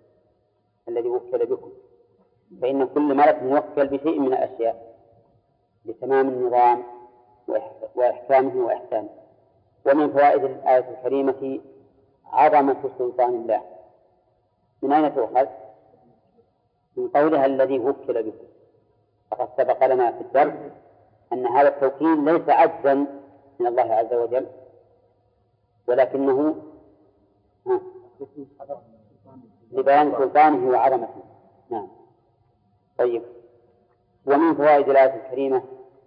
بكم، فإن كل ملك موكل بشيء من الأشياء لتمام النظام وإحكامه وإحسانه. ومن فوائد الآية الكريمة عظمة سلطان الله. من أين تؤخذ؟ من قولها الذي وكل بكم، فقد سبق لنا في الدرس أن هذا التوكيل ليس عجزا من الله عز وجل، ولكنه لبيان سلطانه وعظمته. نعم. طيب، ومن فوائد الآية الكريمة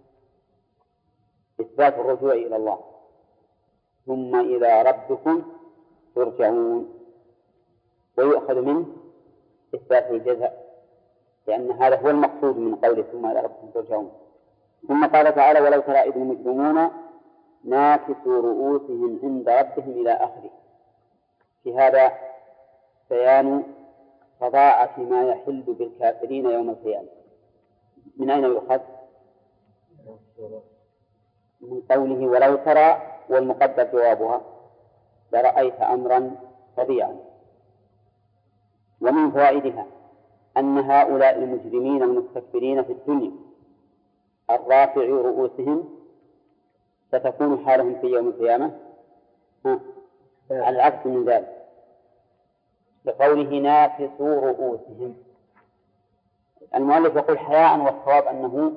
إثبات الرجوع إلى الله، ثم إلى ربكم ترجعون، ويؤخذ منه إثبات الجزاء، لأن هذا هو المقصود من قوله ثم إلى ربكم ترجعون. ثم قال تعالى ولو ترى إذ المجرمون ناكسوا رؤوسهم عند ربهم إلى آخره. في هذا بيان فظاعة ما يحل بالكافرين يوم القيامة. من أين يؤخذ؟ من قوله ولو ترى والمقدر جوابها لرأيت أمرا فظيعا. ومن فوائدها أن هؤلاء المجرمين المستكبرين في الدنيا الرافع رؤوسهم ستكون حالهم في يوم القيامة على العكس من ذلك، لقوله نافسوا رؤوسهم. المؤلف يقول حياء، والصواب أنه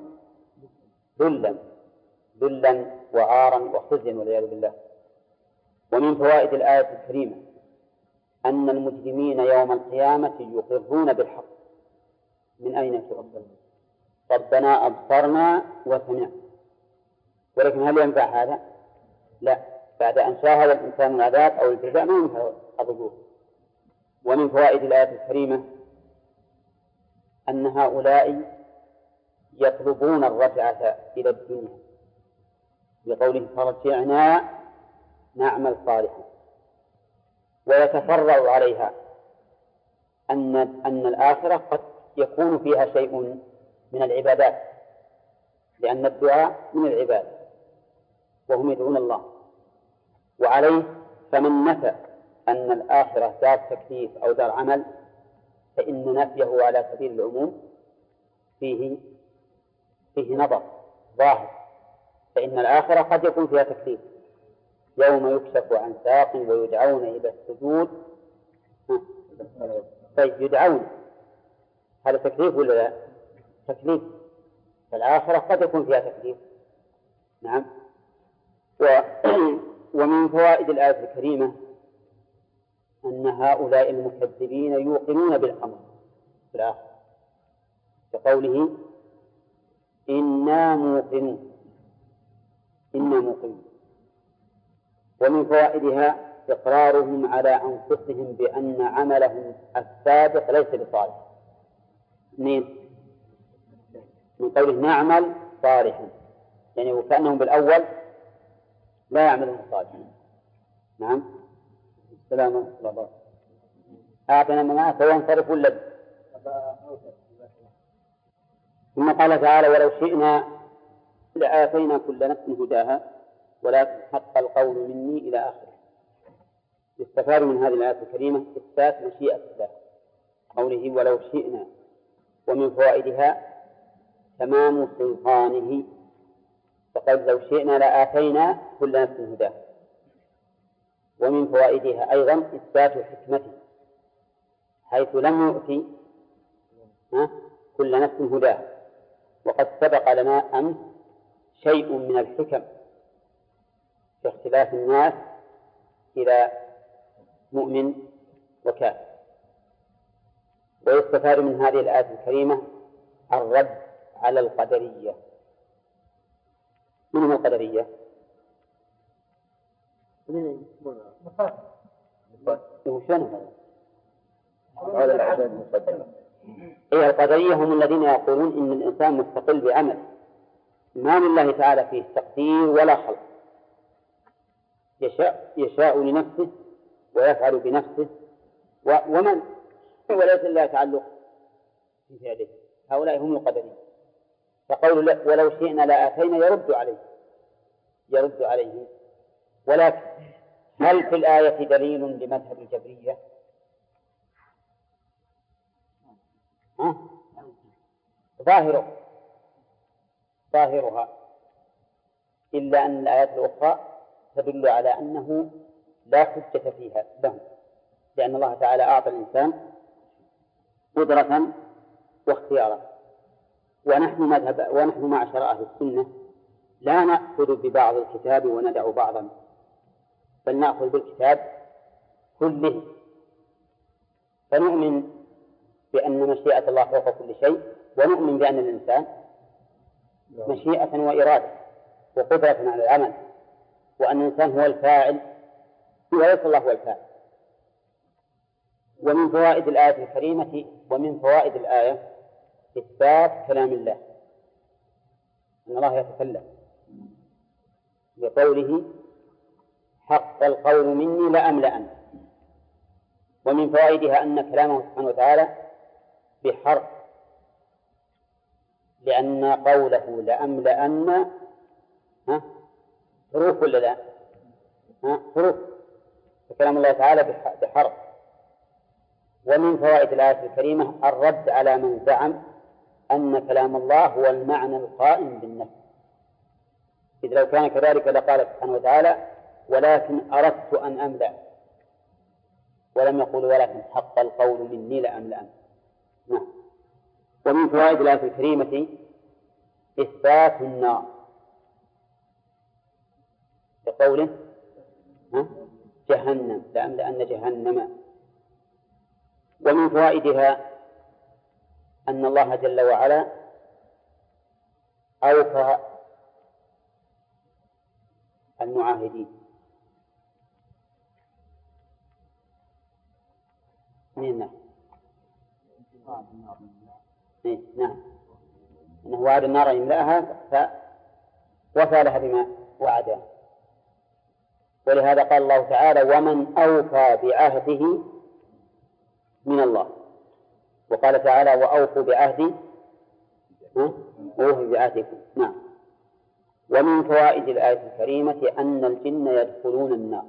ذلا وعارا وخزيا والعياذ بالله. ومن فوائد الآية الكريمة أن المجرمين يوم القيامة يقرون بالحق. من أين يقرون؟ ربنا أبصرنا وسمعنا. ولكن هل ينفع هذا؟ لا، بعد أن شاهد الإنسان العذاب أو الجزاء ما ينفع الرجوع. ومن فوائد الآية الكريمة أن هؤلاء يطلبون الرجعة إلى الدنيا بقوله فرجعنا نعمل صالحا، ويتفرع عليها أن الآخرة قد يكون فيها شيء من العبادات، لأن الدعاء من العبادة وهم يدعون الله. وعليه فمن نفى أن الآخرة دار تكليف أو دار عمل فإن نفيه على سبيل العموم فيه نظر ظاهر، فإن الآخرة قد يكون فيها تكليف يوم يكشف عن ساق ويدعون إلى السجود. طيب يدعون، هذا تكليف ولا لا؟ تكليف. فالآخرة قد يكون فيها تكليف. نعم. ومن فوائد الآية الكريمة أن هؤلاء المكذبين يوقنون بالأمر في الآخرة كقوله إنا موقنون. ومن فوائدها إقرارهم على أنفسهم بأن عملهم السابق ليس بصالح. من قوله نعمل صالحا، يعني وكأنهم بالأول لا يعملون صالحا. نعم. السلام عليكم. أعطنا مناعة وينصرف اللب. ثم قال تعالى ولو شئنا لآتينا كل نفس هداها ولكن حق القول مني إلى آخره. يستفاد من هذه الآية الكريمة إثبات مشيئة الله قوله ولو شئنا. ومن فوائدها تمام سلطانه، فقد لو شئنا لآتينا كل نفس هداها. ومن فوائدها أيضا إثبات حكمته حيث لم يؤتي كل نفس هداها، وقد سبق لنا أمس شيء من الحكم في اختلاف الناس إلى مؤمن وكافر. ويستفاد من هذه الآية الكريمة الرد على القدرية. من هم القدرية؟ القدرية هم الذين يقولون إن الإنسان مستقل بعمل، ما لله تعالى فيه تقدير ولا خلق، يشاء لنفسه ويفعل بنفسه ومن وليس لله تعلق في فعله. هؤلاء هم القدرية. فقول ولو شئنا لآتينا يرد عليه. ولكن هل في الآية دليل لمذهب الجبرية؟ ظاهرها، إلا أن الآيات الأخرى تدل على أنه لا حجة فيها لهم، لأن الله تعالى أعطى الإنسان قدرة واختيارا. ونحن معشر أهل السنة لا نأخذ ببعض الكتاب وندع بعضا، بل نأخذ بالكتاب كله، فنؤمن بأن مشيئة الله فوق كل شيء، ونؤمن بأن الإنسان مشيئة وإرادة وقدرة على العمل، وأن الإنسان هو الفاعل وليس الله هو الفاعل. ومن فوائد الآية الكريمة ومن فوائد الآية إثبات كلام الله، أن الله يتكلم بقوله حق القول مني لأملأن. ومن فوائدها أن كلامه سبحانه وتعالى بحرف لأن قوله لأملأن حروف ولا لا؟ حروف، فكلام الله تعالى بحرف. ومن فوائد الآية الكريمة الرد على من زعم أن كلام الله هو المعنى القائم بالنفس، إذ لو كان كذلك لقال سبحانه وتعالى ولكن أردت أن أملأ، ولم يقول ولكن حق القول مني لأملأن. نعم. ومن فوائد الآية الكريمة إثبات النار بقوله جهنم، لأملأن جهنم. ومن فوائدها أن الله جل وعلا أوفى المعاهدين. نعم، أنه وعد النار يملأها فوفى لها بما وعده. ولهذا قال الله تعالى ومن أوفى بعهده من الله، وقال تعالى وأوفوا بعهدي وأوفوا بعهدكم. نعم. ومن فوائد الآية الكريمة أن الجن يدخلون النار.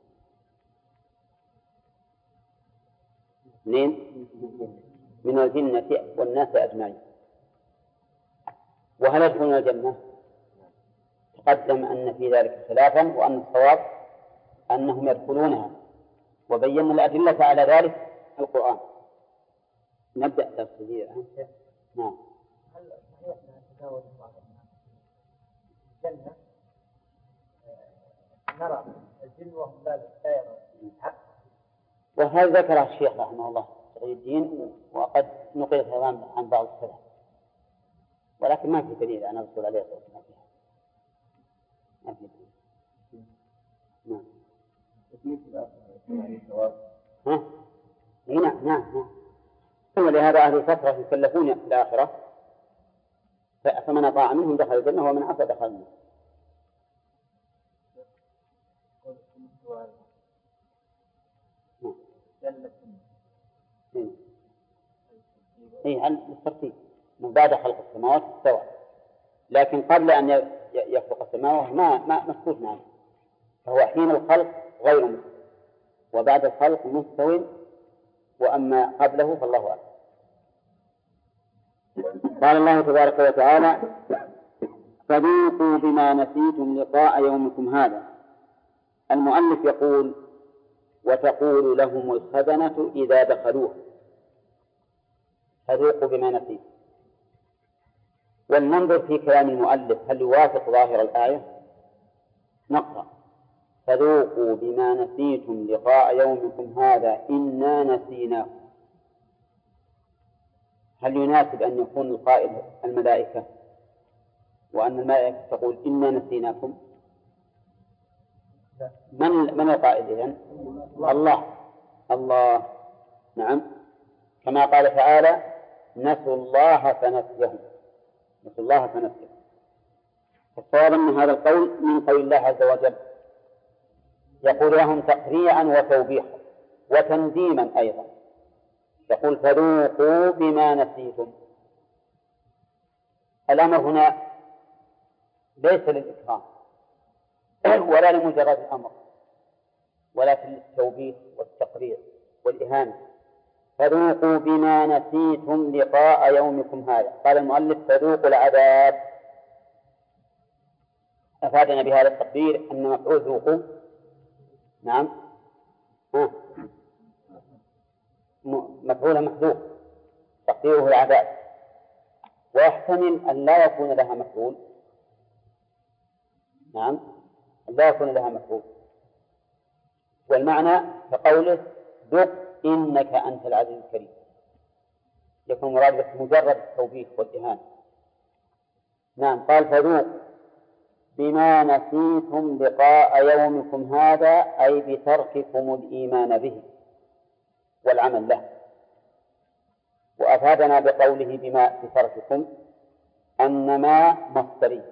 من الجنة والناس أجمعين. وهل يدخلون الجنة؟ تقدم أن في ذلك خلافا، وأن الصواب أنهم يدخلونها، وبينا الأدلة على ذلك القرآن. نبدأ تفسير. نعم. هل صحيح أن تجاوز الجنة نرى الجن وهم لا يرون؟ وهذا ذكره الشيخ رحمه الله تقي الدين، وقد نقل كلام عن بعض السلف، ولكن ما في دليل عن الرسول عليه الصلاة والسلام فيها. ما في دليل. نعم. نعم. ثم لهذا أهل الفترة يكلفون في الآخرة، فمن أطاع منهم دخل الجنة ومن عصى دخل النار. عن الترتيب من بعد خلق السماوات استوى، لكن قبل أن يخلق السماوات ما مسكوت معه، فهو حين الخلق غير مستوى، وبعد الخلق مستوى، وأما قبله فالله أعلم. قال الله تبارك وتعالى فذوقوا بما نسيتم لقاء يومكم هذا. المؤلف يقول وتقول لهم الخزنة إذا دخلوه فذوقوا بما نسيتم. ولننظر في كلام المؤلف هل يوافق ظاهر الآية. نقرأ فذوقوا بما نسيتم لقاء يومكم هذا إنا نسيناكم. هل يناسب أن يكون القائل الملائكة وأن الملائكة تقول إنا نسيناكم؟ من القائل إذن؟ الله. نعم، كما قال تعالى نسوا الله فنسيهم. فالصواب أن هذا القول من قول الله عز وجل، يقول لهم تقريعا وتوبيخا وتنديما أيضا. يقول فذوقوا بما نسيتم. الأمر هنا ليس للإكرام ولا لمجرد الأمر، ولكن للتوبيخ والتقريع والإهانة. فذوقوا بما نسيتم لقاء يومكم هذا. قال المؤلف فذوقوا العذاب. أفادنا بهذا التقدير أن مفعول ذوقوا نعم مفعول محذوف تقديره العذاب، ويحتمل أن لا يكون لها مفعول. نعم، لا يكون لها مفعول، والمعنى كقوله ذق إنك أنت العزيز الكريم، يكون مراد مجرد التوبيخ والإهانة. نعم، قال فذوق بما نسيتم لقاء يومكم هذا، أي بترككم الإيمان به والعمل له. وأفادنا بقوله بما بترككم أن ما مصدري،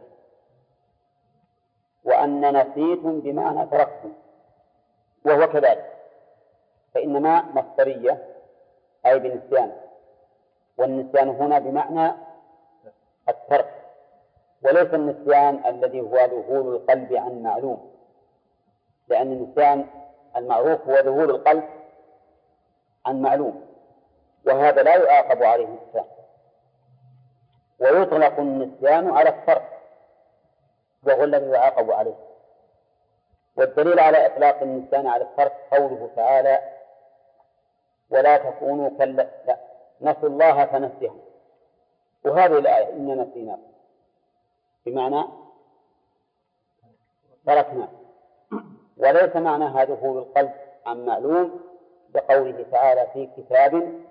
وأن نسيتم بمعنى تركتم، وهو كذلك، فإن ما مصدرية أي بالنسيان، والنسيان هنا بمعنى الترك، وليس النسيان الذي هو ذهول القلب عن معلوم، لأن النسيان المعروف هو ذهول القلب عن معلوم، وهذا لا يعاقب عليه الإنسان. ويطلق النسيان على الترك وهو الذي يعاقب عليه. والدليل على إطلاق النسيان على الترك قوله تعالى: ولا تكونوا نسوا الله فنسيهم. وهذه الآية إننا نسيناه بمعنى تركنا، وليس معنى هذا ذهول القلب عن معلوم بقوله تعالى في كتاب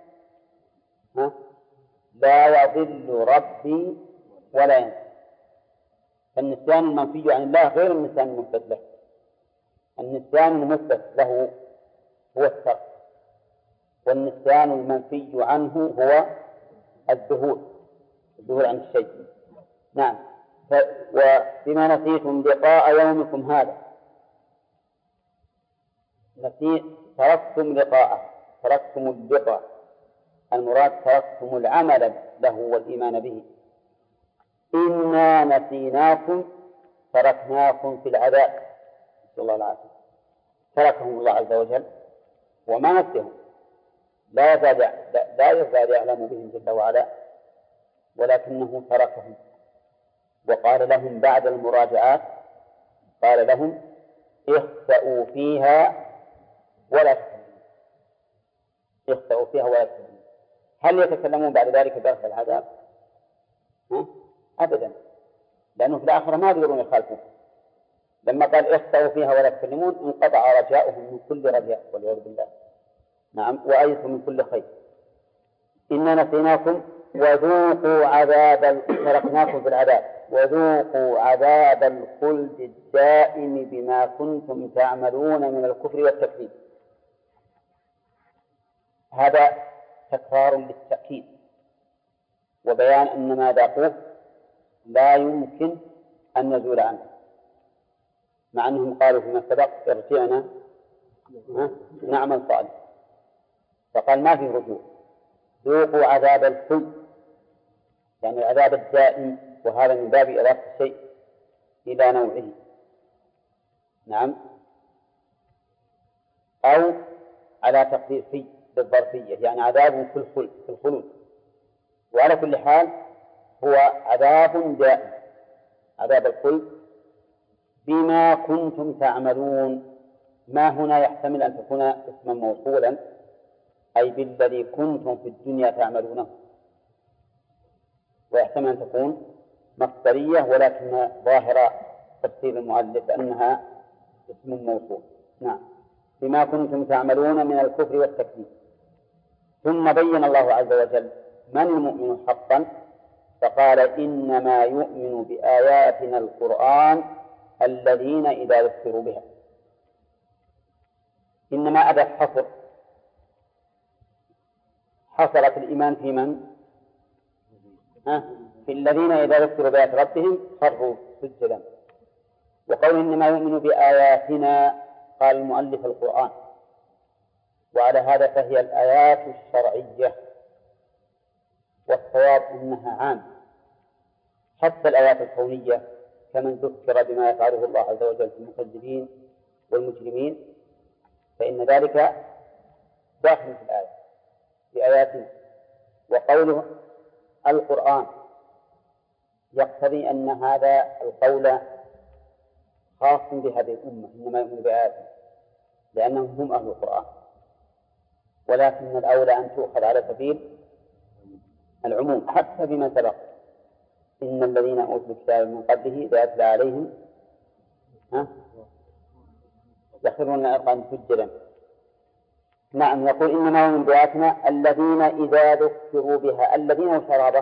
لا يضل ربي ولا ينسى. فالنسيان المنفي عن الله غير النسيان المثبت له. النسيان المثبت له هو الترك، والنسيان المنفي عنه هو الذهول عن الشيء. نعم. وبما نسيتم لقاء يومكم هذا، تركتم لقاءه، تركتم اللقاء، المراد تركتم العمل له والإيمان به. إنا نسيناكم تركناكم في العذاب، نسأل الله العافية. تركهم الله عز وجل وما نسيهم، لا يزال يعلم بهم جل وعلا، ولكنه تركهم وقال لهم بعد المراجعات، قال لهم اخسأوا فيها ولا تكلمون. اخسأوا فيها ولا تكلمون. هل يتكلمون بعد ذلك برفع العذاب؟ أبدا، لأنه في الآخرة ما يقدرون يخالفون. لما قال اخسأوا فيها ولا تكلمون انقطع رجاؤهم من كل رجاء والعياذ بالله. نعم. وأيسوا من كل خير. إنا نسيناكم وذوقوا عذاب تركناكم في العذاب وذوقوا عذاب الخلد الدائم بما كنتم تعملون من الكفر والتكذيب. هذا تكرار للتأكيد وبيان أن ما ذاقوه لا يمكن أن نزول عنه، مع أنهم قالوا فيما سبق ارجعنا نعمل صالح، فقال ما في رجوع. ذوقوا عذاب الخلد يعني العذاب الدائم، وهذا من باب إضافة الشيء إلى نوعه. نعم. أو على تقدير في بالظرفية، يعني عذاب في الخلود. وعلى كل حال هو عذاب دائم، عذاب الخلد بما كنتم تعملون. ما هنا يحتمل أن تكون اسما موصولا، أي بالذي كنتم في الدنيا تعملونه، ويحتمل أن تكون مصدرية، ولكن ظاهر تفسير المؤلف أنها اسم موصول. نعم. بما كنتم تعملون من الكفر والتكذيب. ثم بين الله عز وجل من المؤمن حقا، فقال إنما يؤمن بآياتنا القرآن الذين إذا ذكروا بها. إنما أدى الحصر، حصلت الإيمان في من؟ في الذين إذا ذكروا بآيات ربهم خروا سجدا. وقول إنما يؤمن بآياتنا قال المؤلف القرآن، وعلى هذا فهي الآيات الشرعية، والصواب أنها عام حتى الآيات الكونية، كمن ذكر بما يفعله الله عز وجل في المكذبين والمجرمين فإن ذلك داخل في الآية بآياتنا. وقوله القرآن يقتضي أن هذا القول خاص بهذه الأمة، إنما يؤمن بآياتنا لأنهم هم أهل القرآن، ولكن الأولى أن تؤخذ على سبيل العموم حتى بما سبق. إن الذين أوتوا الكتاب من قبله إذا يتلى عليهم يخرون الأذقان سجدا. نعم. يقول إنما يؤمن بآياتنا الذين إذا ذكروا بها. الذين وشرابه،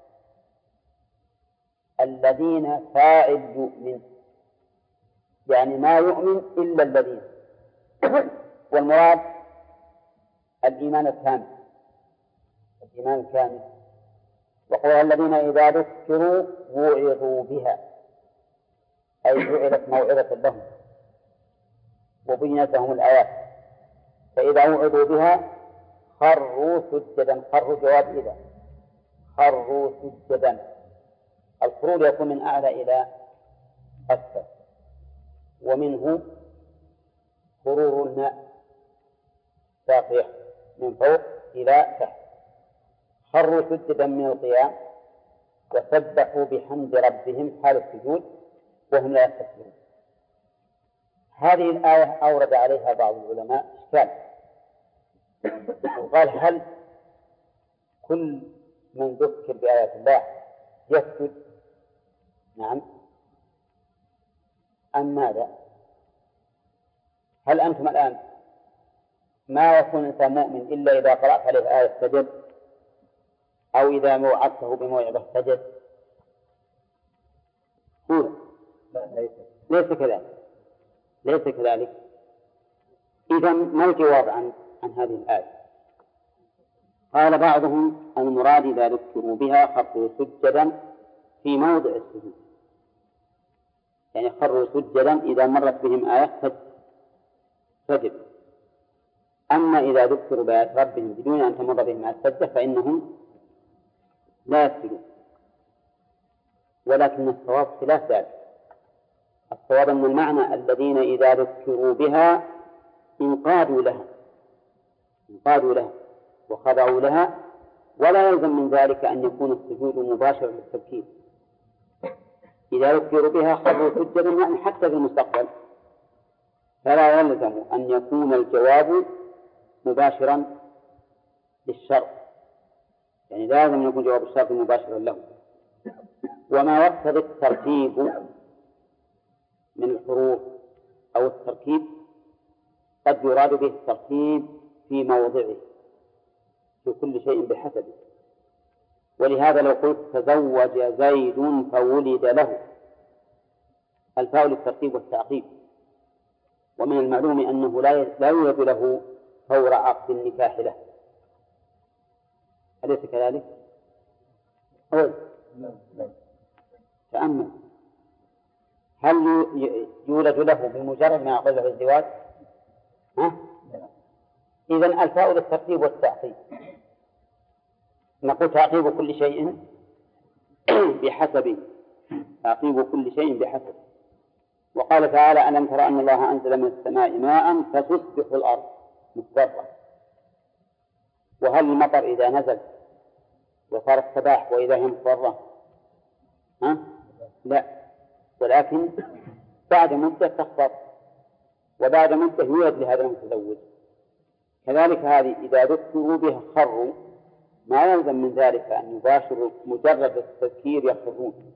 الذين فاعل يؤمن، يعني ما يؤمن إلا الذين والمراد الإيمان الكامل، الإيمان الكامل. وقال الذين إذا ذكروا وعظوا بها، أي جعلت موعظة لهم وبينت لهم الآيات، فإذا وعظوا بها خروا سجدا. خروا جواب إذا، خروا سجدا الخروج يكون من أعلى إلى أسفل، ومنه خرور الماء ساقيه من فوق إلى تحت. خروا سجدا من القيام وسبحوا بحمد ربهم حال السجود وهم لا يستكبرون. هذه الآية أورد عليها بعض العلماء إشكال، وقال هل كل من ذكر بآيات الله يسجد؟ نعم، أم ماذا؟ هل أنتم الآن ما يكون إنسان مؤمن إلا إذا قرأت عليه آية سجد، أو إذا موعظته بموعظة سجد؟ ليس كذلك، ليس كذلك. إذا ما الجواب عن هذه الآية؟ قال بعضهم المراد إذا ذكروا بها خروا سجدا في موضع السجود، يعني خروا سجدا إذا مرت بهم آية سجد. أما إذا ذكروا بآيات ربهم بدون أن تمر بهم آية سجدة فإنهم لا يسجدون. ولكن الصواب خلاف ذلك. الصواب أن المعنى الذين إذا ذكروا بها انقادوا لها وخضعوا لها، ولا يلزم من ذلك أن يكون السجود مباشرا للتذكير. إذا ذكروا بها خروا سجدا يعني حتى في المستقبل، فلا يلزم أن يكون الجواب مباشرا للشرط، يعني لازم أن يكون جواب الشرط مباشرا له. وما يقتضي الترتيب من الحروف أو التركيب قد يراد به الترتيب في موضعه في كل شيء بحسبه. ولهذا لو قلت تزوج زيد فولد له، الفاء للترتيب والتعقيب، ومن المعلوم أنه لا يولد له فور عقد النكاح له، أليس كذلك؟ تأمل، هل يولد له بمجرد ما يعقد له الزواج؟ إذن الفاء للترتيب والتعقيب. نقول تعقيب كل شيء بحسب، تعقيب كل شيء بحسب. وقال تعالى ألم ترى أن الله أنزل من السماء ماء فتصبح الأرض مخضرة. وهل المطر إذا نزل وصار الصباح وإذا هي مخضرة؟ لا، ولكن بعد مدة تخضر، وبعد مدة يولد لهذا المتزوج. كذلك هذه إذا ذكروا بها خروا، ما يلزم من ذلك أن يباشروا مجرد التذكير يخرون،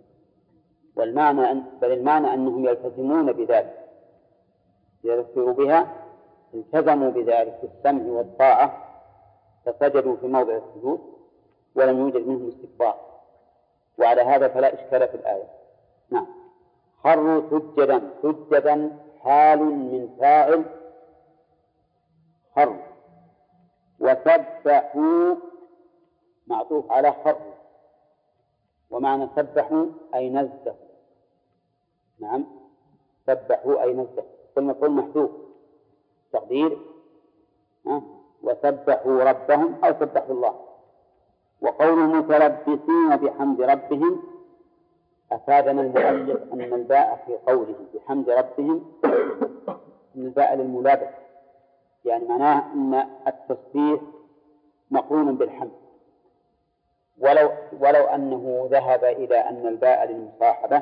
بل المعنى أنهم يلتزمون بذلك. إذا ذكروا بها التزموا بذلك بالسمع والطاعة فسجدوا في موضع السجود ولم يوجد منهم استكبار، وعلى هذا فلا إشكال في الآية. نعم، خروا سجدا، سجدا حال من فاعل خر، وسبحوا معطوف على خر، ومعنى سبحوا أي نزهوا. نعم، سبحوا أي نزهوا، والمفعول محذوف تقدير وسبحوا ربهم أو سبحوا الله. وقوله متلبسين بحمد ربهم أفادنا المؤلف أن الباء في قوله بحمد ربهم من الباء للملابس، يعني معناه أن التسبيح مقرون بالحمد، ولو أنه ذهب إلى أن الباء للمصاحبة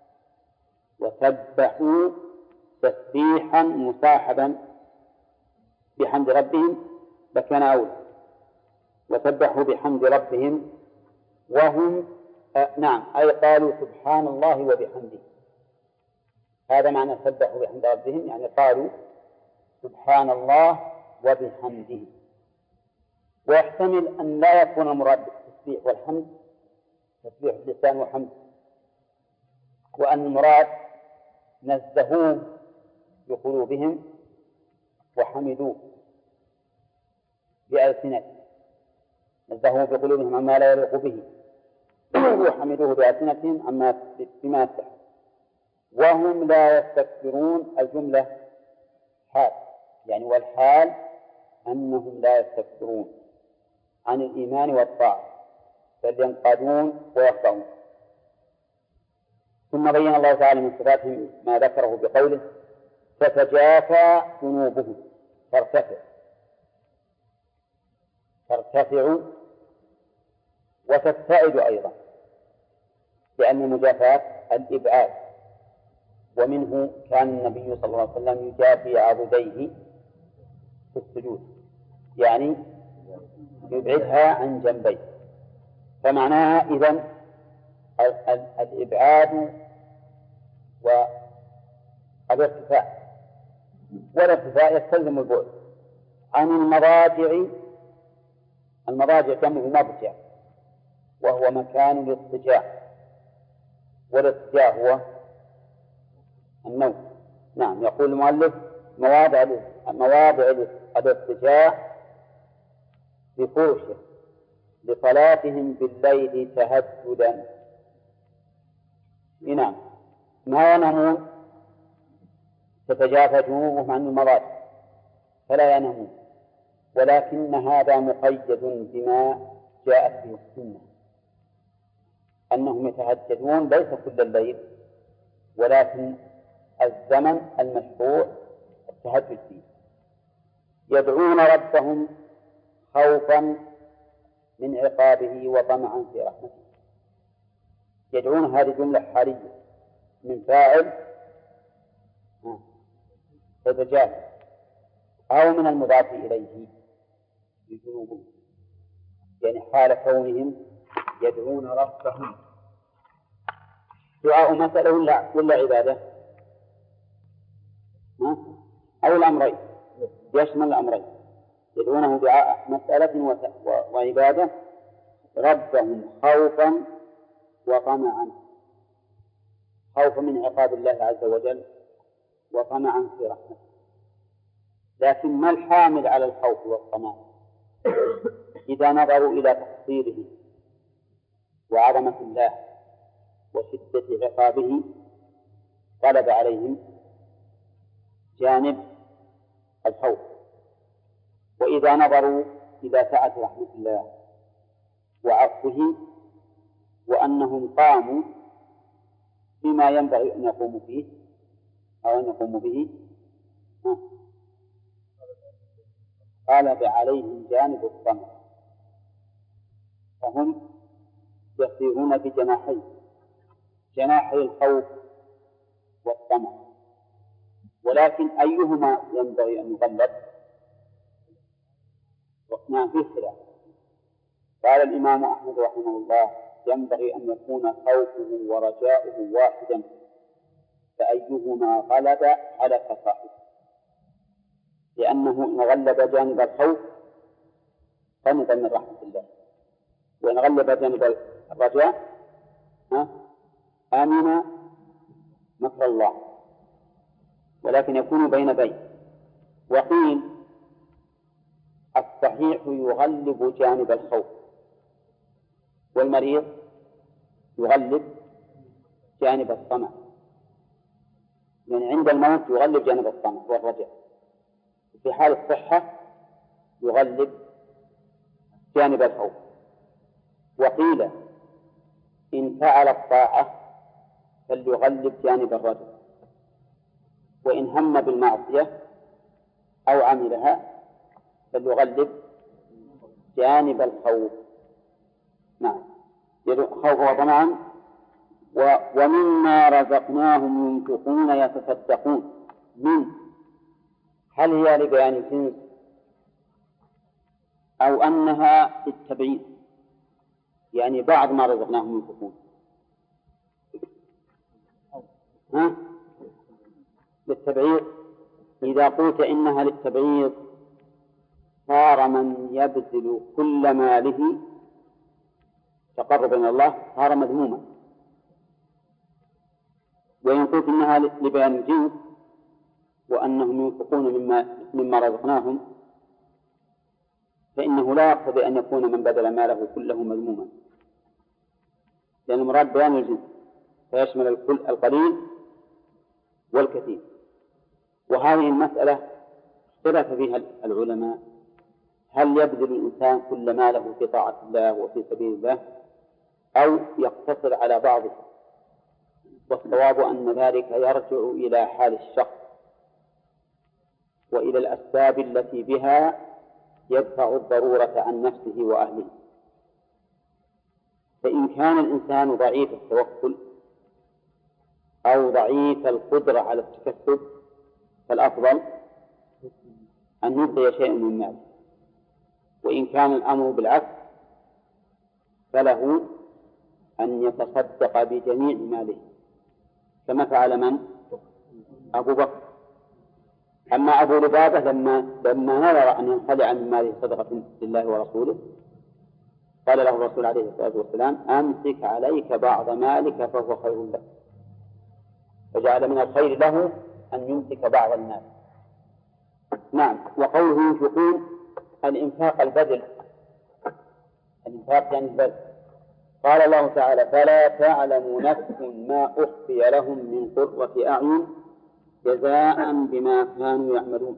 وسبحوا تسبيحا مصاحبا بحمد ربهم لكان أولى. وسبحوا بحمد ربهم وهم نعم أي قالوا سبحان الله وبحمده، هذا معنى سبحوا بحمد ربهم، يعني قالوا سبحان الله وبحمده. ويحتمل أن لا يكون المراد بالتسبيح والحمد تسبيح اللسان وحمد، وأن المراد نزهوه بقلوبهم وحمدوه بألسنتهم، نزهوه بقلوبهم عما لا يليق به وحمدوه بألسنتهم عما بما يستحق. وهم لا يستكبرون، الجملة حال، يعني والحال أنهم لا يستكبرون عن الإيمان والطاعة، بل ينقادون ويخضعون. ثم بين الله تعالى من صفاتهم ما ذكره بقوله تتجافى جنوبهم، ترتفع وتبتعد أيضا، لأن المجافاة الإبعاد، ومنه كان النبي صلى الله عليه وسلم يجافي عضديه في السجود، يعني يبعدها عن جنبيه. فمعناها إذن الإبعاد والارتفاع، والارتفاع يستلزم البعد عن المضاجع جمع مضجع، وهو مكان الاضطجاع، والاضطجاع هو النوم. نعم، يقول المؤلف مواضع الاضطجاع بفرشه لصلاتهم بالليل تهجدا. نعم، ما ينامون، تتجافى جنوبهم عن المضاجع فلا ينامون، ولكن هذا مقيد بما جاءت به السنة أنهم يتهجدون ليس كل الليل، ولكن الزمن المشروع التهجد فيه. يدعون ربهم خوفا من عقابه وطمعا في رحمته. يدعون هذه جملة حالية من فاعل تتجافى أو من المضاف إليه بجنوبهم، يعني حال كونهم يدعون ربهم. دعاء مسألة ولا عبادة؟ أو الأمرين، يشمل الأمرين، يدعونه دعاء مسألة وعبادة، ربهم خوفا وطمعا، خوفا من عقاب الله عز وجل وطمعا في رحمته. لكن ما الحامل على الخوف والطمع؟ إذا نظروا إلى تقصيره وعظمة الله وشدة عقابه غلب عليهم جانب الخوف. وإذا نظروا إلى سعة رحمة الله وعفوه وأنهم قاموا بما ينبغي أن يقوموا فيه أو أن يقوموا به غلب عليهم جانب الطمع، فهم يصيرون بجناحين، جناحي الخوف والطمع، ولكن أيهما ينبغي أن يغلب؟ نعم، في خلاف. قال الإمام أحمد رحمه الله ينبغي أن يكون خوفه ورجاؤه واحدا، فأيهما غلب هلك صاحبه، لأنه إن غلب جانب الخوف قنط من رحمة الله، وإن غلب جانب الرجاء آمن مكر الله، ولكن يكون بين. وقيل الصحيح يغلب جانب الخوف، والمريض يغلب جانب الطمع، يعني عند الموت يغلب جانب الطمع والرجاء، في حال الصحة يغلب جانب الخوف. وقيل إن فعل الطاعة فليغلب جانب الرجاء، وإن هم بالمعصية أو عملها فليغلب جانب الخوف. نعم، خوف وطمعا. ومما رزقناهم ينفقون يتصدقون. هل هي لبيان الجنس أو أنها للتبعيد؟ يعني بعض ما رزقناهم ينفقون للتبعيد. إذا قلت إنها للتبعيد صار من يبذل كل ماله تقربا إلى الله صار مذموما. وإن قلت إنها لبيان الجنس وأنهم ينفقون مما رزقناهم فإنه لا يقتضي أن يكون من بذل ماله كله مذموما، لأن المراد بيان الجنس فيشمل القليل والكثير. وهذه المسألة اختلف فيها العلماء، هل يبذل الإنسان كل ماله في طاعة الله وفي سبيل الله أو يقتصر على بعضه؟ والصواب أن ذلك يرجع إلى حال الشخص وإلى الأسباب التي بها يدفع الضرورة عن نفسه وأهله. فإن كان الإنسان ضعيف التوكل أو ضعيف القدرة على التكسب فالأفضل أن يبقي شيء من ماله، وإن كان الأمر بالعكس فله أن يتصدق بجميع ماله كما فعل من؟ أبو بكر. أما أبو لبابة لما نظر أن ينخلع من ماله صدقة لله ورسوله قال له الرسول عليه الصلاة والسلام: أمسك عليك بعض مالك فهو خير لك. فجعل من الخير له أن يمسك بعض المال. نعم. وقوله ينفقون الإنفاق البذل، الإنفاق يعني البذل. قال الله تعالى: فلا تعلم نفس ما أخفي لهم من قرة أعين جزاء بما كانوا يعملون.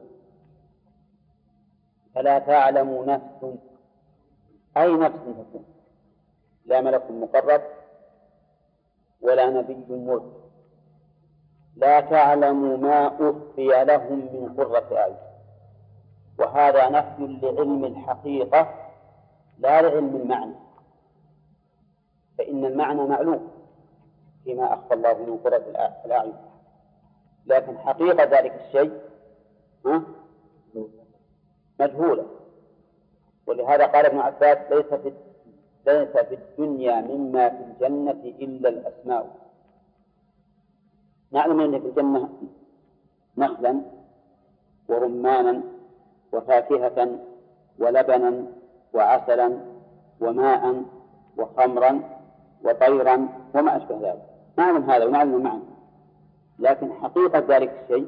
فلا تعلم نفس، أي نفس تكون، لا ملك مقرب ولا نبي مرسل، لا تعلم ما أخفي لهم من قرة أعين. وهذا نفي لعلم الحقيقة لا لعلم المعنى، فإن المعنى معلوم فيما أخفى الله من قرة الأعين، لكن حقيقة ذلك الشيء مجهولة. ولهذا قال ابن عباس: ليس في الدنيا مما في الجنة إلا الأسماء. نعلم أن في الجنة نخلا ورمانا وفاكهة ولبنا وعسلا وماء وخمرا وطيرا وما أشبه ذلك. نعلم هذا ونعلم المعنى، لكن حقيقة ذلك الشيء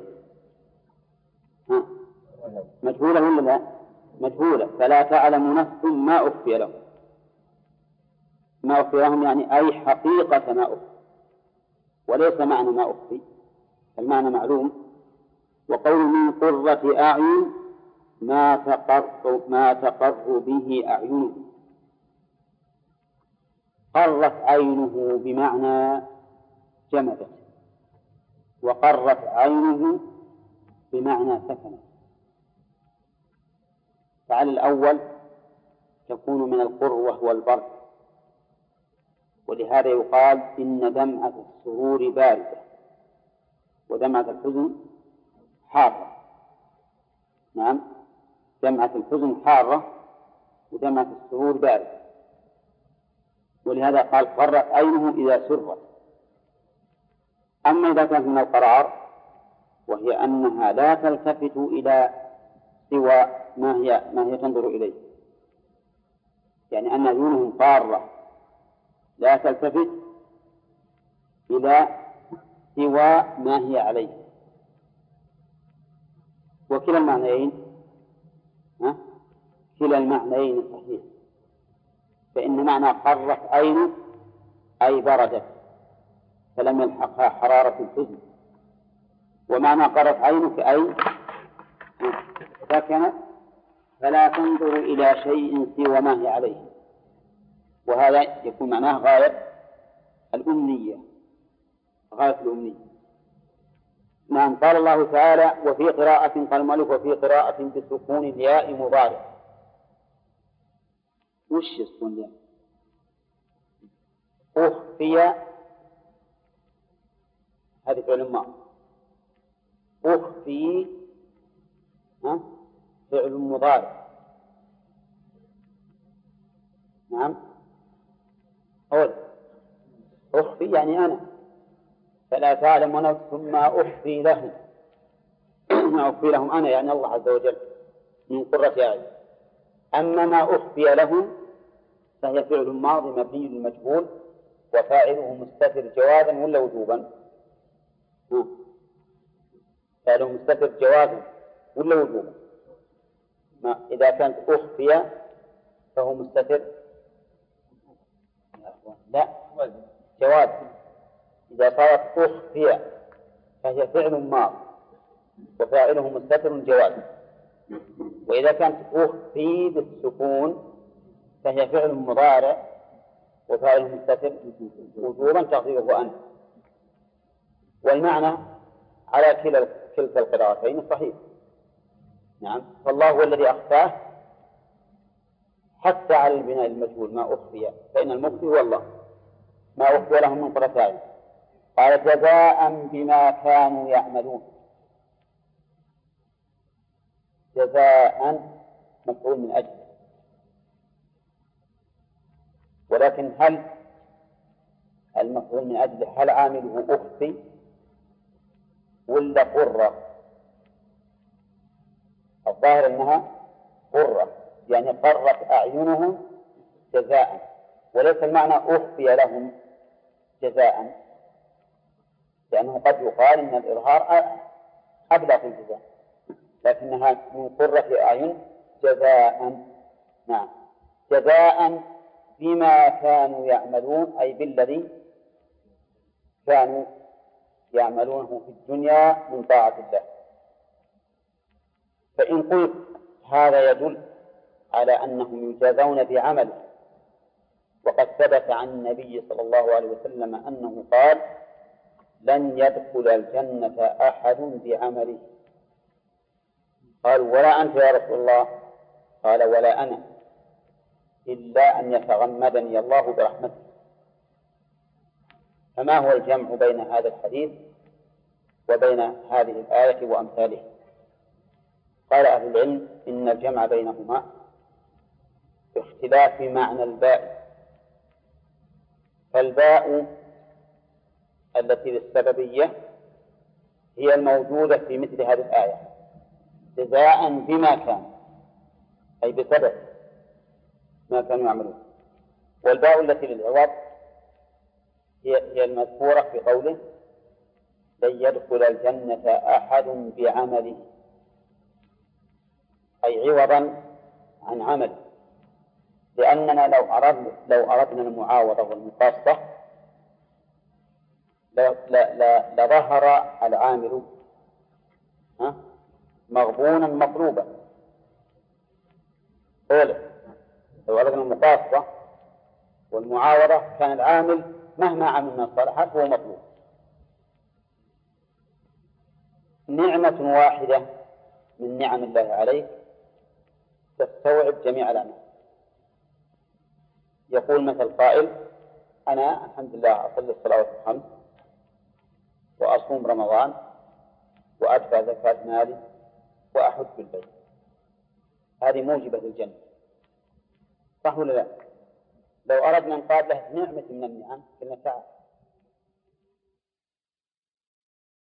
مجهولة ولا لا؟ مجهولة. فلا تعلم نفس ما أخفي لهم. ما أخفي لهم يعني أي حقيقة ما أخفي، وليس معنى ما أخفي، المعنى معلوم. وقول من قرة أعين ما تقر به أعينهم. قرت عينه بمعنى جمدت، وقرت عينه بمعنى سكنت. فعلى الأول تكون من القروة والبرد، ولهذا يقال إن دمعة السرور باردة ودمعة الحزن حارة. نعم، دمعة الحزن حارة ودمعة السرور باردة. ولهذا قال قرت عينه إذا سرت. أما إذا كانت من القرار وهي أنها لا تلتفت إلى سوى ما هي تنظر إليه، يعني أن عيونهم قارة لا تلتفت إلى سوى ما هي عليه. وكلا المعنيين كلا المعنيين صحيح. فإن معنى قرت عينه أي بردت فلم يلحقها حرارة الحزن، ومعنى قرت عينك أي سكنت فلا تنظر إلى شيء سوى ما هي عليه. وهذا يكون معناه غاية الأمنية، غاية الأمنية. نعم. قال الله تعالى: وفي قراءة، قال المؤلف: وفي قراءة بسكون الياء مضارع. وش يسكن الياء؟ أخفي، هذه فعل ما. أخفي فعل مضارع. نعم. أول أخفي يعني أنا، فلا تعلم نفس ما أخفي لهم ما أخفي لهم أنا يعني الله عز وجل من قرة أعين. أما ما أخفي لهم فهي فعل ماضي مبني للمجهول وفاعله مستتر جوازا ولا وجوبا؟ فاعله مستتر جوازا ولا وجوبا؟ إذا كانت أخفي فهو مستتر لا جواز. إذا صارت أخفي فهي فعل ماضي وفاعله مستتر جواز. وإذا كانت أخفي بالسكون فهي فعل مضارع وفاعله مستتر وجوبا تقديره أنت. والمعنى على كلتا القراءتين صحيح. نعم، فالله هو الذي أخفاه حتى على البناء المجهول ما أخفي، فإن المخفي هو الله، ما أخفي لهم من قرة أعين. قال جزاء بما كانوا يعملون. جزاء مفعول من أجل، ولكن هل المفعول من أجل هل عامله أخفي ولا قرة؟ الظاهر أنها قرة، يعني قرت أعينهم جزاء، وليس المعنى أخفي لهم جزاء، لأنه قد يقال إن الإظهار أبلغ في الجزاء، لكنها من قرة أعين جزاء. نعم، جزاء بما كانوا يعملون، أي بالذي كانوا يعملونه في الدنيا من طاعة الله. فإن قلت هذا يدل على أنهم يجازون بعمله، وقد ثبت عن النبي صلى الله عليه وسلم أنه قال لن يدخل الجنة أحد بعمله. قالوا ولا أنت يا رسول الله؟ قال ولا أنا، إلا أن يتغمدني الله برحمته. فما هو الجمع بين هذا الحديث وبين هذه الآية وأمثالها؟ قال أهل العلم إن الجمع بينهما باختلاف معنى الباء، فالباء التي للسببية هي الموجودة في مثل هذه الآية، جزاء بما كان، أي بسبب ما كانوا يعملون. والباء التي للعوض هي المذكورة في قوله لن يدخل الجنة أحد بعمله، أي عوضا عن عمله، لأننا لو أردنا المعاوضة والمقاصة لظهر العامل مغبونا مطلوبا. لو أردنا المقاصة والمعاوضة كان العامل مهما عمل من الصالحات هو مطلوب. نعمة واحدة من نعم الله عليك تستوعب جميع الأنعام. يقول مثل قائل أنا الحمد لله أصلي الصلوات الخمس وأصوم رمضان وأدفع زكاة مالي وأحج بالبيت، هذه موجبة للجنة، صح ولا لا؟ لو أردنا نقال له نعمة من النعم قلنا تعال